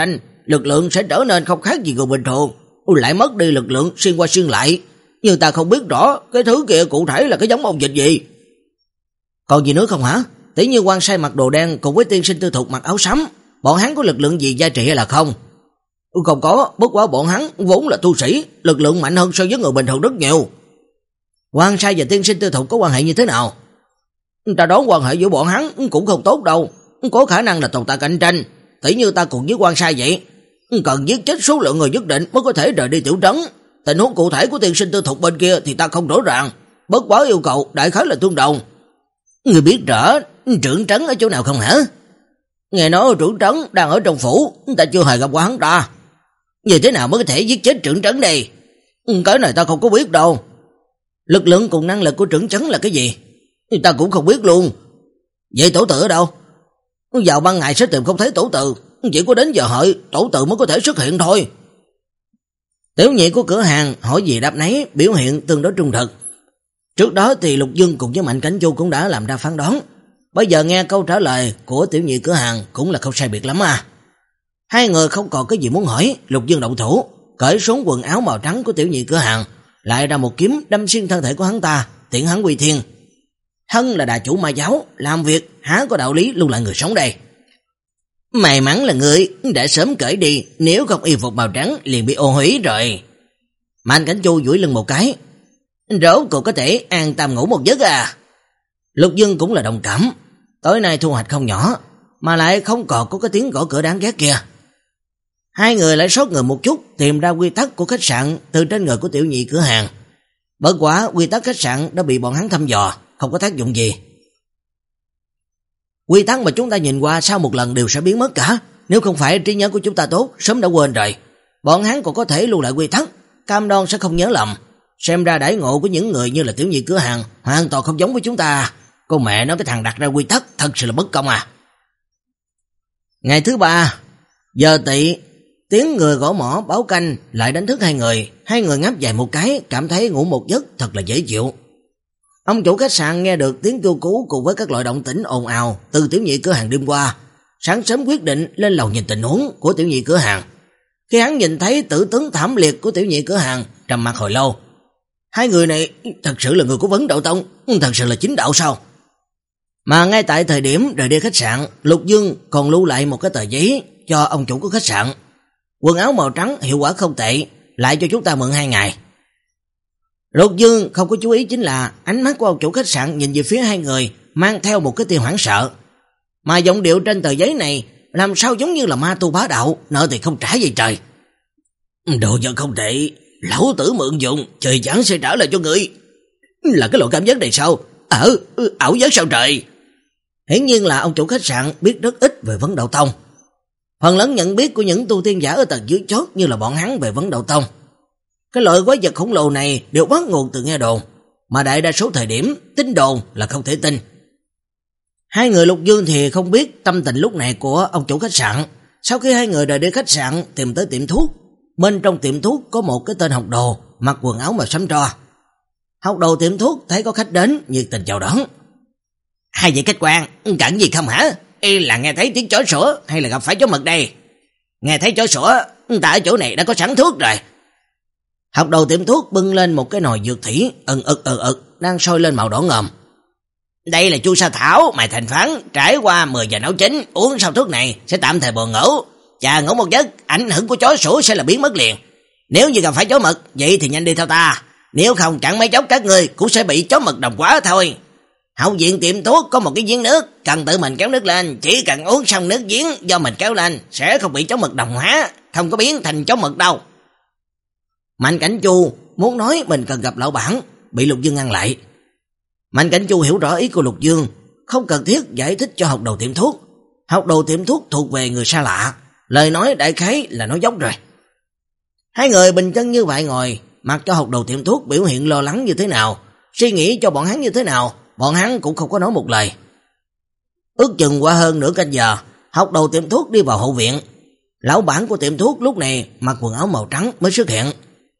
lực lượng sẽ trở nên không khác gì người bình thường, lại mất đi lực lượng xuyên qua xuyên lại, nhưng ta không biết rõ cái thứ kia cụ thể là cái giống ôn dịch gì. Còn gì nữa không hả? Tỷ như quan sai mặc đồ đen cùng với tiên sinh Tư Thục mặc áo xám, bọn hắn có lực lượng gì gia trị hay là không? Không có, bất quá bọn hắn vốn là tu sĩ, lực lượng mạnh hơn so với người bình thường rất nhiều. Quan sai và tiên sinh Tư Thục có quan hệ như thế nào? Ta đoán quan hệ giữa bọn hắn cũng không tốt đâu, có khả năng là tồn tại cạnh tranh, tỷ như ta cùng với quan sai vậy, cần giết chết số lượng người nhất định mới có thể rời đi tiểu trấn. Tình huống cụ thể của tiên sinh Tư Thục bên kia thì ta không rõ ràng, bất quá yêu cầu đại khái là tương đồng. Người biết rõ trưởng trấn ở chỗ nào không hả? Nghe nói trưởng trấn đang ở trong phủ, ta chưa hề gặp qua hắn ta. Như thế nào mới có thể giết chết trưởng trấn đây? Cái này ta không có biết đâu. Lực lượng cùng năng lực của trưởng trấn là cái gì? Ta cũng không biết luôn. Vậy tổ tự ở đâu? Vào ban ngày sẽ tìm không thấy tổ tự, chỉ có đến giờ hợi tổ tự mới có thể xuất hiện thôi. Tiểu nhị của cửa hàng hỏi gì đáp nấy, biểu hiện tương đối trung thực. Trước đó thì Lục Dương cùng với Mạnh Cảnh Chu cũng đã làm ra phán đoán, bây giờ nghe câu trả lời của tiểu nhị cửa hàng cũng là không sai biệt lắm à. Hai người không còn cái gì muốn hỏi, Lục Dương động thủ, cởi xuống quần áo màu trắng của tiểu nhị cửa hàng, lại ra một kiếm đâm xuyên thân thể của hắn ta, tiễn hắn quy thiên. Thân là đà chủ ma giáo, làm việc há có đạo lý lưu lại người sống đây. May mắn là người đã sớm cởi đi, nếu không y phục màu trắng liền bị ô hủy rồi. Mạnh Cảnh Chu duỗi lưng một cái, rốt cuộc có thể an tâm ngủ một giấc à. Lục Dương cũng là đồng cảm, tối nay thu hoạch không nhỏ, mà lại không còn có cái tiếng gõ cửa đáng ghét kia. Hai người lại sót người một chút, tìm ra quy tắc của khách sạn từ trên người của tiểu nhị cửa hàng. Bất quả quy tắc khách sạn đã bị bọn hắn thăm dò, không có tác dụng gì. Quy tắc mà chúng ta nhìn qua sau một lần đều sẽ biến mất cả, nếu không phải trí nhớ của chúng ta tốt, sớm đã quên rồi. Bọn hắn còn có thể lưu lại quy tắc, cam đoan sẽ không nhớ lầm. Xem ra đãi ngộ của những người như là tiểu nhị cửa hàng hoàn toàn không giống với chúng ta. Con mẹ nói cái thằng đặt ra quy tắc thật sự là bất công à. Ngày thứ ba, giờ tỵ, tiếng người gõ mõ báo canh lại đánh thức hai người. Hai người ngáp dài một cái, cảm thấy ngủ một giấc thật là dễ chịu. Ông chủ khách sạn nghe được tiếng kêu cứu cùng với các loại động tĩnh ồn ào từ tiểu nhị cửa hàng đêm qua, sáng sớm quyết định lên lầu nhìn tình huống của tiểu nhị cửa hàng. Khi hắn nhìn thấy tử tướng thảm liệt của tiểu nhị cửa hàng, trầm mặc hồi lâu. Hai người này thật sự là người của Vấn Đạo Tông, thật sự là chính đạo sao? Mà ngay tại thời điểm rời đi khách sạn, Lục Dương còn lưu lại một cái tờ giấy cho ông chủ của khách sạn. Quần áo màu trắng hiệu quả không tệ, lại cho chúng ta mượn hai ngày. Lục Dương không có chú ý chính là ánh mắt của ông chủ khách sạn nhìn về phía hai người mang theo một cái tia hoảng sợ. Mà giọng điệu trên tờ giấy này làm sao giống như là ma tu bá đạo, nợ thì không trả vậy trời. Đồ vật không tệ, lão tử mượn dụng, trời chẳng sẽ trả lại cho người. Là cái loại cảm giác này sao? Ờ, ảo giác sao trời? Hiển nhiên là ông chủ khách sạn biết rất ít về Vấn Đạo Tông. Phần lớn nhận biết của những tu tiên giả ở tầng dưới chót như là bọn hắn về Vấn Đạo Tông. Cái loại quái vật khổng lồ này đều bắt nguồn từ nghe đồn, mà đại đa số thời điểm tin đồn là không thể tin. Hai người Lục Dương thì không biết tâm tình lúc này của ông chủ khách sạn. Sau khi hai người rời đi khách sạn tìm tới tiệm thuốc, bên trong tiệm thuốc có một cái tên học đồ mặc quần áo màu xám tro. Học đồ tiệm thuốc thấy có khách đến nhiệt tình chào đón. Hai vị khách quan, cần gì không hả? Y là nghe thấy tiếng chó sủa hay là gặp phải chó mực đây? Nghe thấy chó sủa, ta ở chỗ này đã có sẵn thuốc rồi. Học đồ tiệm thuốc bưng lên một cái nồi dược thủy ừng ực ừng ực đang sôi lên màu đỏ ngòm. Đây là chu sa thảo mài thành phấn, trải qua mười giờ nấu chín, uống sau thuốc này sẽ tạm thời buồn ngủ. Chà ngủ một giấc, ảnh hưởng của chó sủa sẽ là biến mất liền. Nếu như gặp phải chó mực, vậy thì nhanh đi theo ta. Nếu không chẳng mấy chốc các ngươi cũng sẽ bị chó mực đồng quá thôi. Hậu viện tiệm thuốc có một cái giếng nước, cần tự mình kéo nước lên, chỉ cần uống xong nước giếng do mình kéo lên sẽ không bị chó mực đồng hóa, không có biến thành chó mực đâu. Mạnh Cảnh Chu muốn nói mình cần gặp lão bản, bị Lục Dương ngăn lại. Mạnh Cảnh Chu hiểu rõ ý của Lục Dương, không cần thiết giải thích cho học đồ tiệm thuốc. Học đồ tiệm thuốc thuộc về người xa lạ, lời nói đại khái là nói dốc rồi. Hai người bình chân như vậy ngồi, mặc cho học đồ tiệm thuốc biểu hiện lo lắng như thế nào, suy nghĩ cho bọn hắn như thế nào, bọn hắn cũng không có nói một lời. Ước chừng qua hơn nửa canh giờ, học đồ tiệm thuốc đi vào hậu viện. Lão bản của tiệm thuốc lúc này mặc quần áo màu trắng mới xuất hiện.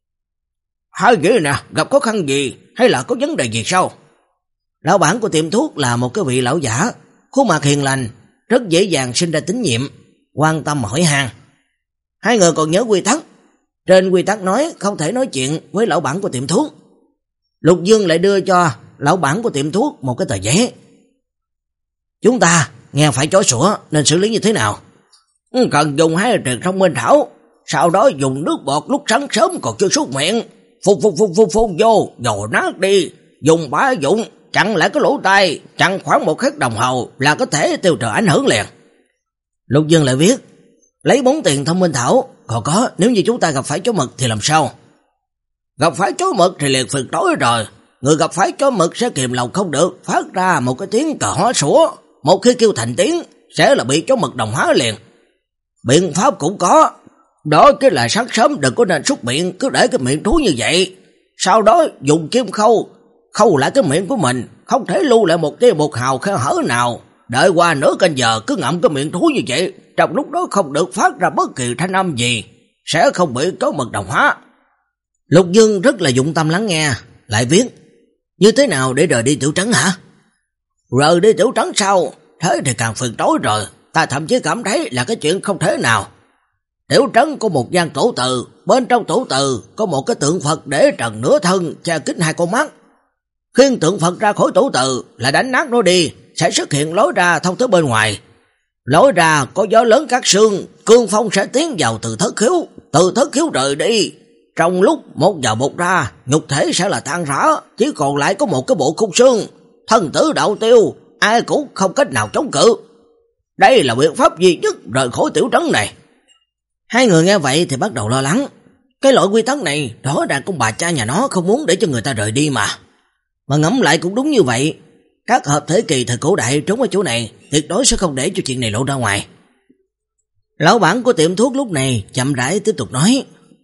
Hai vị nè, gặp khó khăn gì hay là có vấn đề gì sao? Lão bản của tiệm thuốc là một cái vị lão giả, khuôn mặt hiền lành, rất dễ dàng sinh ra tín nhiệm, quan tâm hỏi han. Hai người còn nhớ quy tắc. Trên quy tắc nói không thể nói chuyện với lão bản của tiệm thuốc. Lục Dương lại đưa cho lão bản của tiệm thuốc một cái tờ giấy. Chúng ta nghe phải chó sủa nên xử lý như thế nào? Cần dùng hai triệt thông minh thảo, sau đó dùng nước bọt lúc sáng sớm còn chưa súc miệng, phun phun phun phun phun vô, dầu nát đi, dùng bá dụng, chặn lại cái lỗ tai, chặn khoảng một khắc đồng hồ là có thể tiêu trừ ảnh hưởng liền. Lục Dương lại viết, lấy bốn tiền thông minh thảo, còn có nếu như chúng ta gặp phải chó mực thì làm sao? Gặp phải chó mực thì liền phiền tối rồi, người gặp phải chó mực sẽ kìm lòng không được, phát ra một cái tiếng cò hóa sủa, một khi kêu thành tiếng sẽ là bị chó mực đồng hóa liền. Biện pháp cũng có, đó chính là sáng sớm đừng có nên súc miệng, cứ để cái miệng thú như vậy, sau đó dùng kim khâu khâu lại cái miệng của mình, không thể lưu lại một tia một hào khe hở nào, đợi qua nửa canh giờ cứ ngậm cái miệng thú như vậy, trong lúc đó không được phát ra bất kỳ thanh âm gì, sẽ không bị chó mực đồng hóa. Lục Dương rất là dụng tâm lắng nghe, lại viết, như thế nào để rời đi tiểu trấn hả? Rời đi tiểu trấn sao? Thế thì càng phiền tối rồi, ta thậm chí cảm thấy là cái chuyện không thể nào. Tiểu trấn có một gian tổ từ, bên trong tổ từ có một cái tượng Phật để trần nửa thân, che kín hai con mắt. Khiêng tượng Phật ra khỏi tổ từ là đánh nát nó đi, sẽ xuất hiện lối ra thông tới bên ngoài. Lối ra có gió lớn cắt sương, cương phong sẽ tiến vào từ thất khiếu, từ thất khiếu rời đi. Trong lúc một vào một ra, nhục thể sẽ là tan rã, chỉ còn lại có một cái bộ khung xương, thân tử đạo tiêu, ai cũng không cách nào chống cự. Đây là biện pháp duy nhất rời khỏi tiểu trấn này. Hai người nghe vậy thì bắt đầu lo lắng. Cái loại quy tắc này rõ ràng con bà cha nhà nó không muốn để cho người ta rời đi mà. Mà ngẫm lại cũng đúng như vậy. Các hợp thể kỳ thời cổ đại trốn ở chỗ này tuyệt đối sẽ không để cho chuyện này lộ ra ngoài. Lão bản của tiệm thuốc lúc này chậm rãi tiếp tục nói,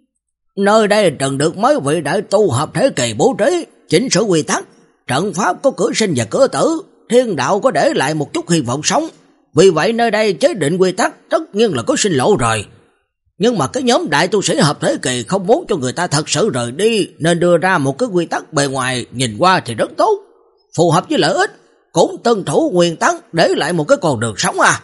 nơi đây trần được mấy vị đại tu hợp thể kỳ bố trí, chỉnh sửa quy tắc, trận pháp có cửa sinh và cửa tử, thiên đạo có để lại một chút hy vọng sống. Vì vậy nơi đây chế định quy tắc tất nhiên là có sinh lộ rồi. Nhưng mà cái nhóm đại tu sĩ hợp thể kỳ không muốn cho người ta thật sự rời đi, nên đưa ra một cái quy tắc bề ngoài nhìn qua thì rất tốt, phù hợp với lợi ích, cũng tuân thủ nguyên tắc để lại một cái con đường sống à.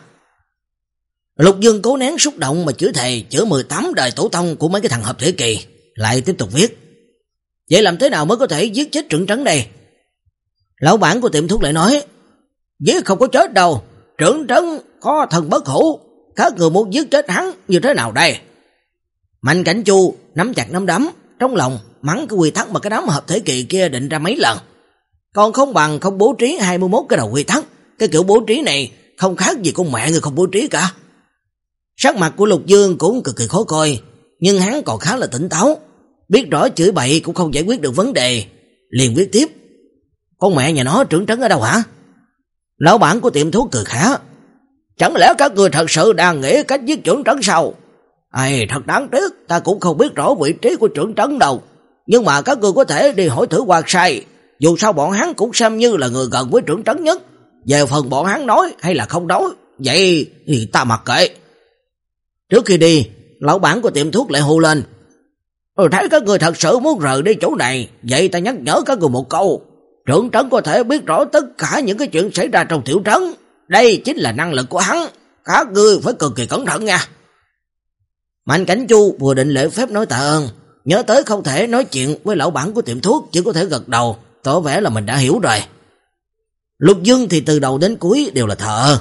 Lục Dương cố nén xúc động mà chửi thề chửi mười tám đời tổ tông của mấy cái thằng hợp thể kỳ, lại tiếp tục viết, vậy làm thế nào mới có thể giết chết trưởng trấn đây? Lão bản của tiệm thuốc lại nói, giết không có chết đâu, trưởng trấn có thần bất hủ, các người muốn giết chết hắn như thế nào đây? Mạnh Cảnh Chu nắm chặt nắm đấm, trong lòng mắng cái quy tắc mà cái đám hợp thể kỳ kia định ra mấy lần. Còn không bằng không bố trí hai mươi mốt cái đầu quy tắc, cái kiểu bố trí này không khác gì con mẹ người không bố trí cả. Sắc mặt của Lục Dương cũng cực kỳ khó coi, nhưng hắn còn khá là tỉnh táo, biết rõ chửi bậy cũng không giải quyết được vấn đề, liền viết tiếp, con mẹ nhà nó trưởng trấn ở đâu hả? Lão bản của tiệm thuốc cười khá, chẳng lẽ các người thật sự đang nghĩ cách giết trưởng trấn sao? Ai, thật đáng tiếc, ta cũng không biết rõ vị trí của trưởng trấn đâu, nhưng mà các người có thể đi hỏi thử Quan Sai, dù sao bọn hắn cũng xem như là người gần với trưởng trấn nhất. Về phần bọn hắn nói hay là không nói, vậy thì ta mặc kệ. Trước khi đi, lão bản của tiệm thuốc lại hô lên, rồi thấy các người thật sự muốn rời đi chỗ này, vậy ta nhắc nhở các người một câu, trưởng trấn có thể biết rõ tất cả những cái chuyện xảy ra trong tiểu trấn, đây chính là năng lực của hắn, các ngươi phải cực kỳ cẩn thận nha. Mạnh Cảnh Chu vừa định lễ phép nói tạ ơn, nhớ tới không thể nói chuyện với lão bản của tiệm thuốc, chỉ có thể gật đầu, tỏ vẻ là mình đã hiểu rồi. Lục Dương thì từ đầu đến cuối đều là thờ.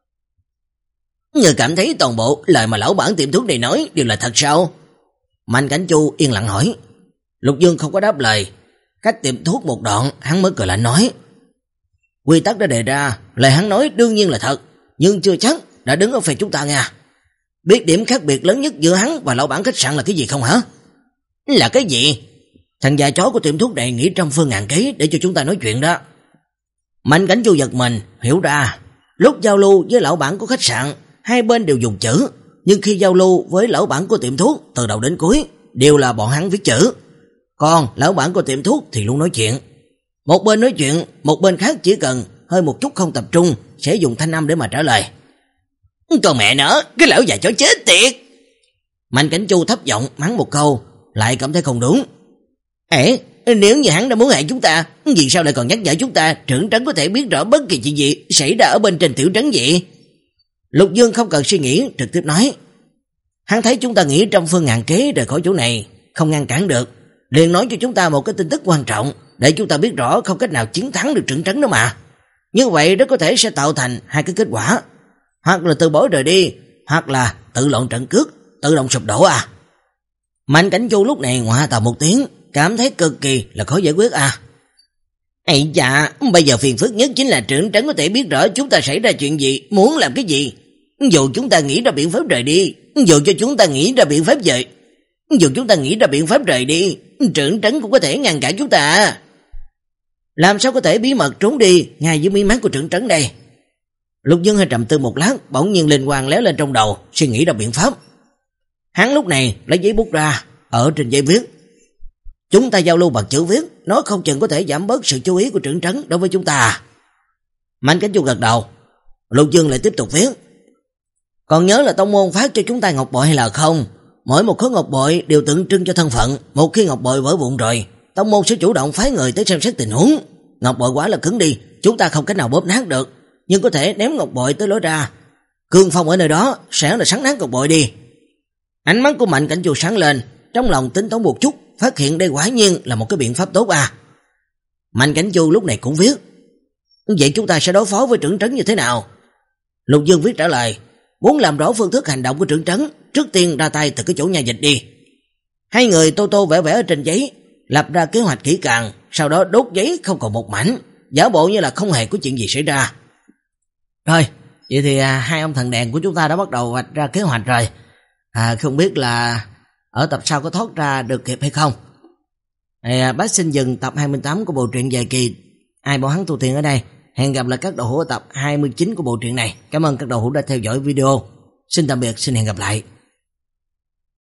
Người cảm thấy toàn bộ lời mà lão bản tiệm thuốc này nói đều là thật sao? Mạnh Cảnh Chu yên lặng hỏi. Lục Dương không có đáp lời, cách tiệm thuốc một đoạn, hắn mới cười lạnh nói, quy tắc đã đề ra, lời hắn nói đương nhiên là thật, nhưng chưa chắc đã đứng ở phe chúng ta nha. Biết điểm khác biệt lớn nhất giữa hắn và lão bản khách sạn là cái gì không hả? Là cái gì? Thằng già chó của tiệm thuốc này nghĩ trăm phương ngàn kế để cho chúng ta nói chuyện đó. Mạnh Cảnh Chu giật mình, hiểu ra, lúc giao lưu với lão bản của khách sạn, hai bên đều dùng chữ, nhưng khi giao lưu với lão bản của tiệm thuốc, từ đầu đến cuối, đều là bọn hắn viết chữ. Còn lão bản của tiệm thuốc thì luôn nói chuyện. Một bên nói chuyện, một bên khác chỉ cần hơi một chút không tập trung, sẽ dùng thanh âm để mà trả lời. Còn mẹ nó, cái lão già chó chết tiệt. Mạnh Cảnh Chu thấp giọng mắng một câu, lại cảm thấy không đúng. Ê, nếu như hắn đã muốn hại chúng ta, vì sao lại còn nhắc nhở chúng ta trưởng trấn có thể biết rõ bất kỳ chuyện gì xảy ra ở bên trên tiểu trấn vậy? Lục Dương không cần suy nghĩ, trực tiếp nói, Hắn thấy chúng ta nghĩ trăm phương ngàn kế rời khỏi chỗ này, không ngăn cản được, liền nói cho chúng ta một cái tin tức quan trọng, để chúng ta biết rõ không cách nào chiến thắng được Trưởng Trấn đó mà. Như vậy rất có thể sẽ tạo thành hai cái kết quả, hoặc là từ bỏ rời đi, hoặc là tự loạn trận cước, tự động sụp đổ à. Mạnh Cảnh Chu lúc này ngoạ tào một tiếng, cảm thấy cực kỳ là khó giải quyết à. Ây dạ, bây giờ phiền phức nhất chính là Trưởng Trấn có thể biết rõ chúng ta xảy ra chuyện gì, muốn làm cái gì. Dù chúng ta nghĩ ra biện pháp rời đi, dù cho chúng ta nghĩ ra biện pháp rời, dù chúng ta nghĩ ra biện pháp rời đi, Trưởng Trấn cũng có thể ngăn cản chúng ta. Làm sao có thể bí mật trốn đi ngay dưới mí mắt của Trưởng Trấn đây? Lục Dương hơi trầm tư một lát, bỗng nhiên linh quang lóe lên trong đầu, suy nghĩ ra biện pháp. Hắn lúc này lấy giấy bút ra, ở trên giấy viết: chúng ta giao lưu bằng chữ viết, nó không chừng có thể giảm bớt sự chú ý của Trưởng Trấn đối với chúng ta. Mạnh Cảnh Chu gật đầu. Lục Dương lại tiếp tục viết: còn nhớ là tông môn phát cho chúng ta ngọc bội hay là không? Mỗi một khối ngọc bội đều tượng trưng cho thân phận, một khi ngọc bội vỡ vụn rồi, tông môn sẽ chủ động phái người tới xem xét tình huống. Ngọc bội quá là cứng đi, chúng ta không cách nào bóp nát được, nhưng có thể ném ngọc bội tới lối ra, cương phong ở nơi đó sẽ là sắn nát ngọc bội đi. Ánh mắt của Mạnh Cảnh Chu sáng lên, trong lòng tính toán một chút, phát hiện đây quả nhiên là một cái biện pháp tốt à. Mạnh Cảnh Chu lúc này cũng viết: vậy chúng ta sẽ đối phó với Trưởng Trấn như thế nào? Lục Dương viết trả lời: muốn làm rõ phương thức hành động của Trưởng Trấn, trước tiên ra tay từ cái chỗ nhà dịch đi. Hai người tô tô vẽ vẽ ở trên giấy, lập ra kế hoạch kỹ càng, sau đó đốt giấy không còn một mảnh, giả bộ như là không hề có chuyện gì xảy ra. Rồi, vậy thì à, hai ông thần đèn của chúng ta đã bắt đầu vạch ra kế hoạch rồi. À, không biết là ở tập sau có thoát ra được kịp hay không. À, bác xin dừng tập hai mươi tám của bộ truyện dài kỳ Ai Bảo Hắn Tu Tiên ở đây. Hẹn gặp lại các đầu hữu ở tập hai mươi chín của bộ truyện này. Cảm ơn các đầu hữu đã theo dõi video. Xin tạm biệt, xin hẹn gặp lại.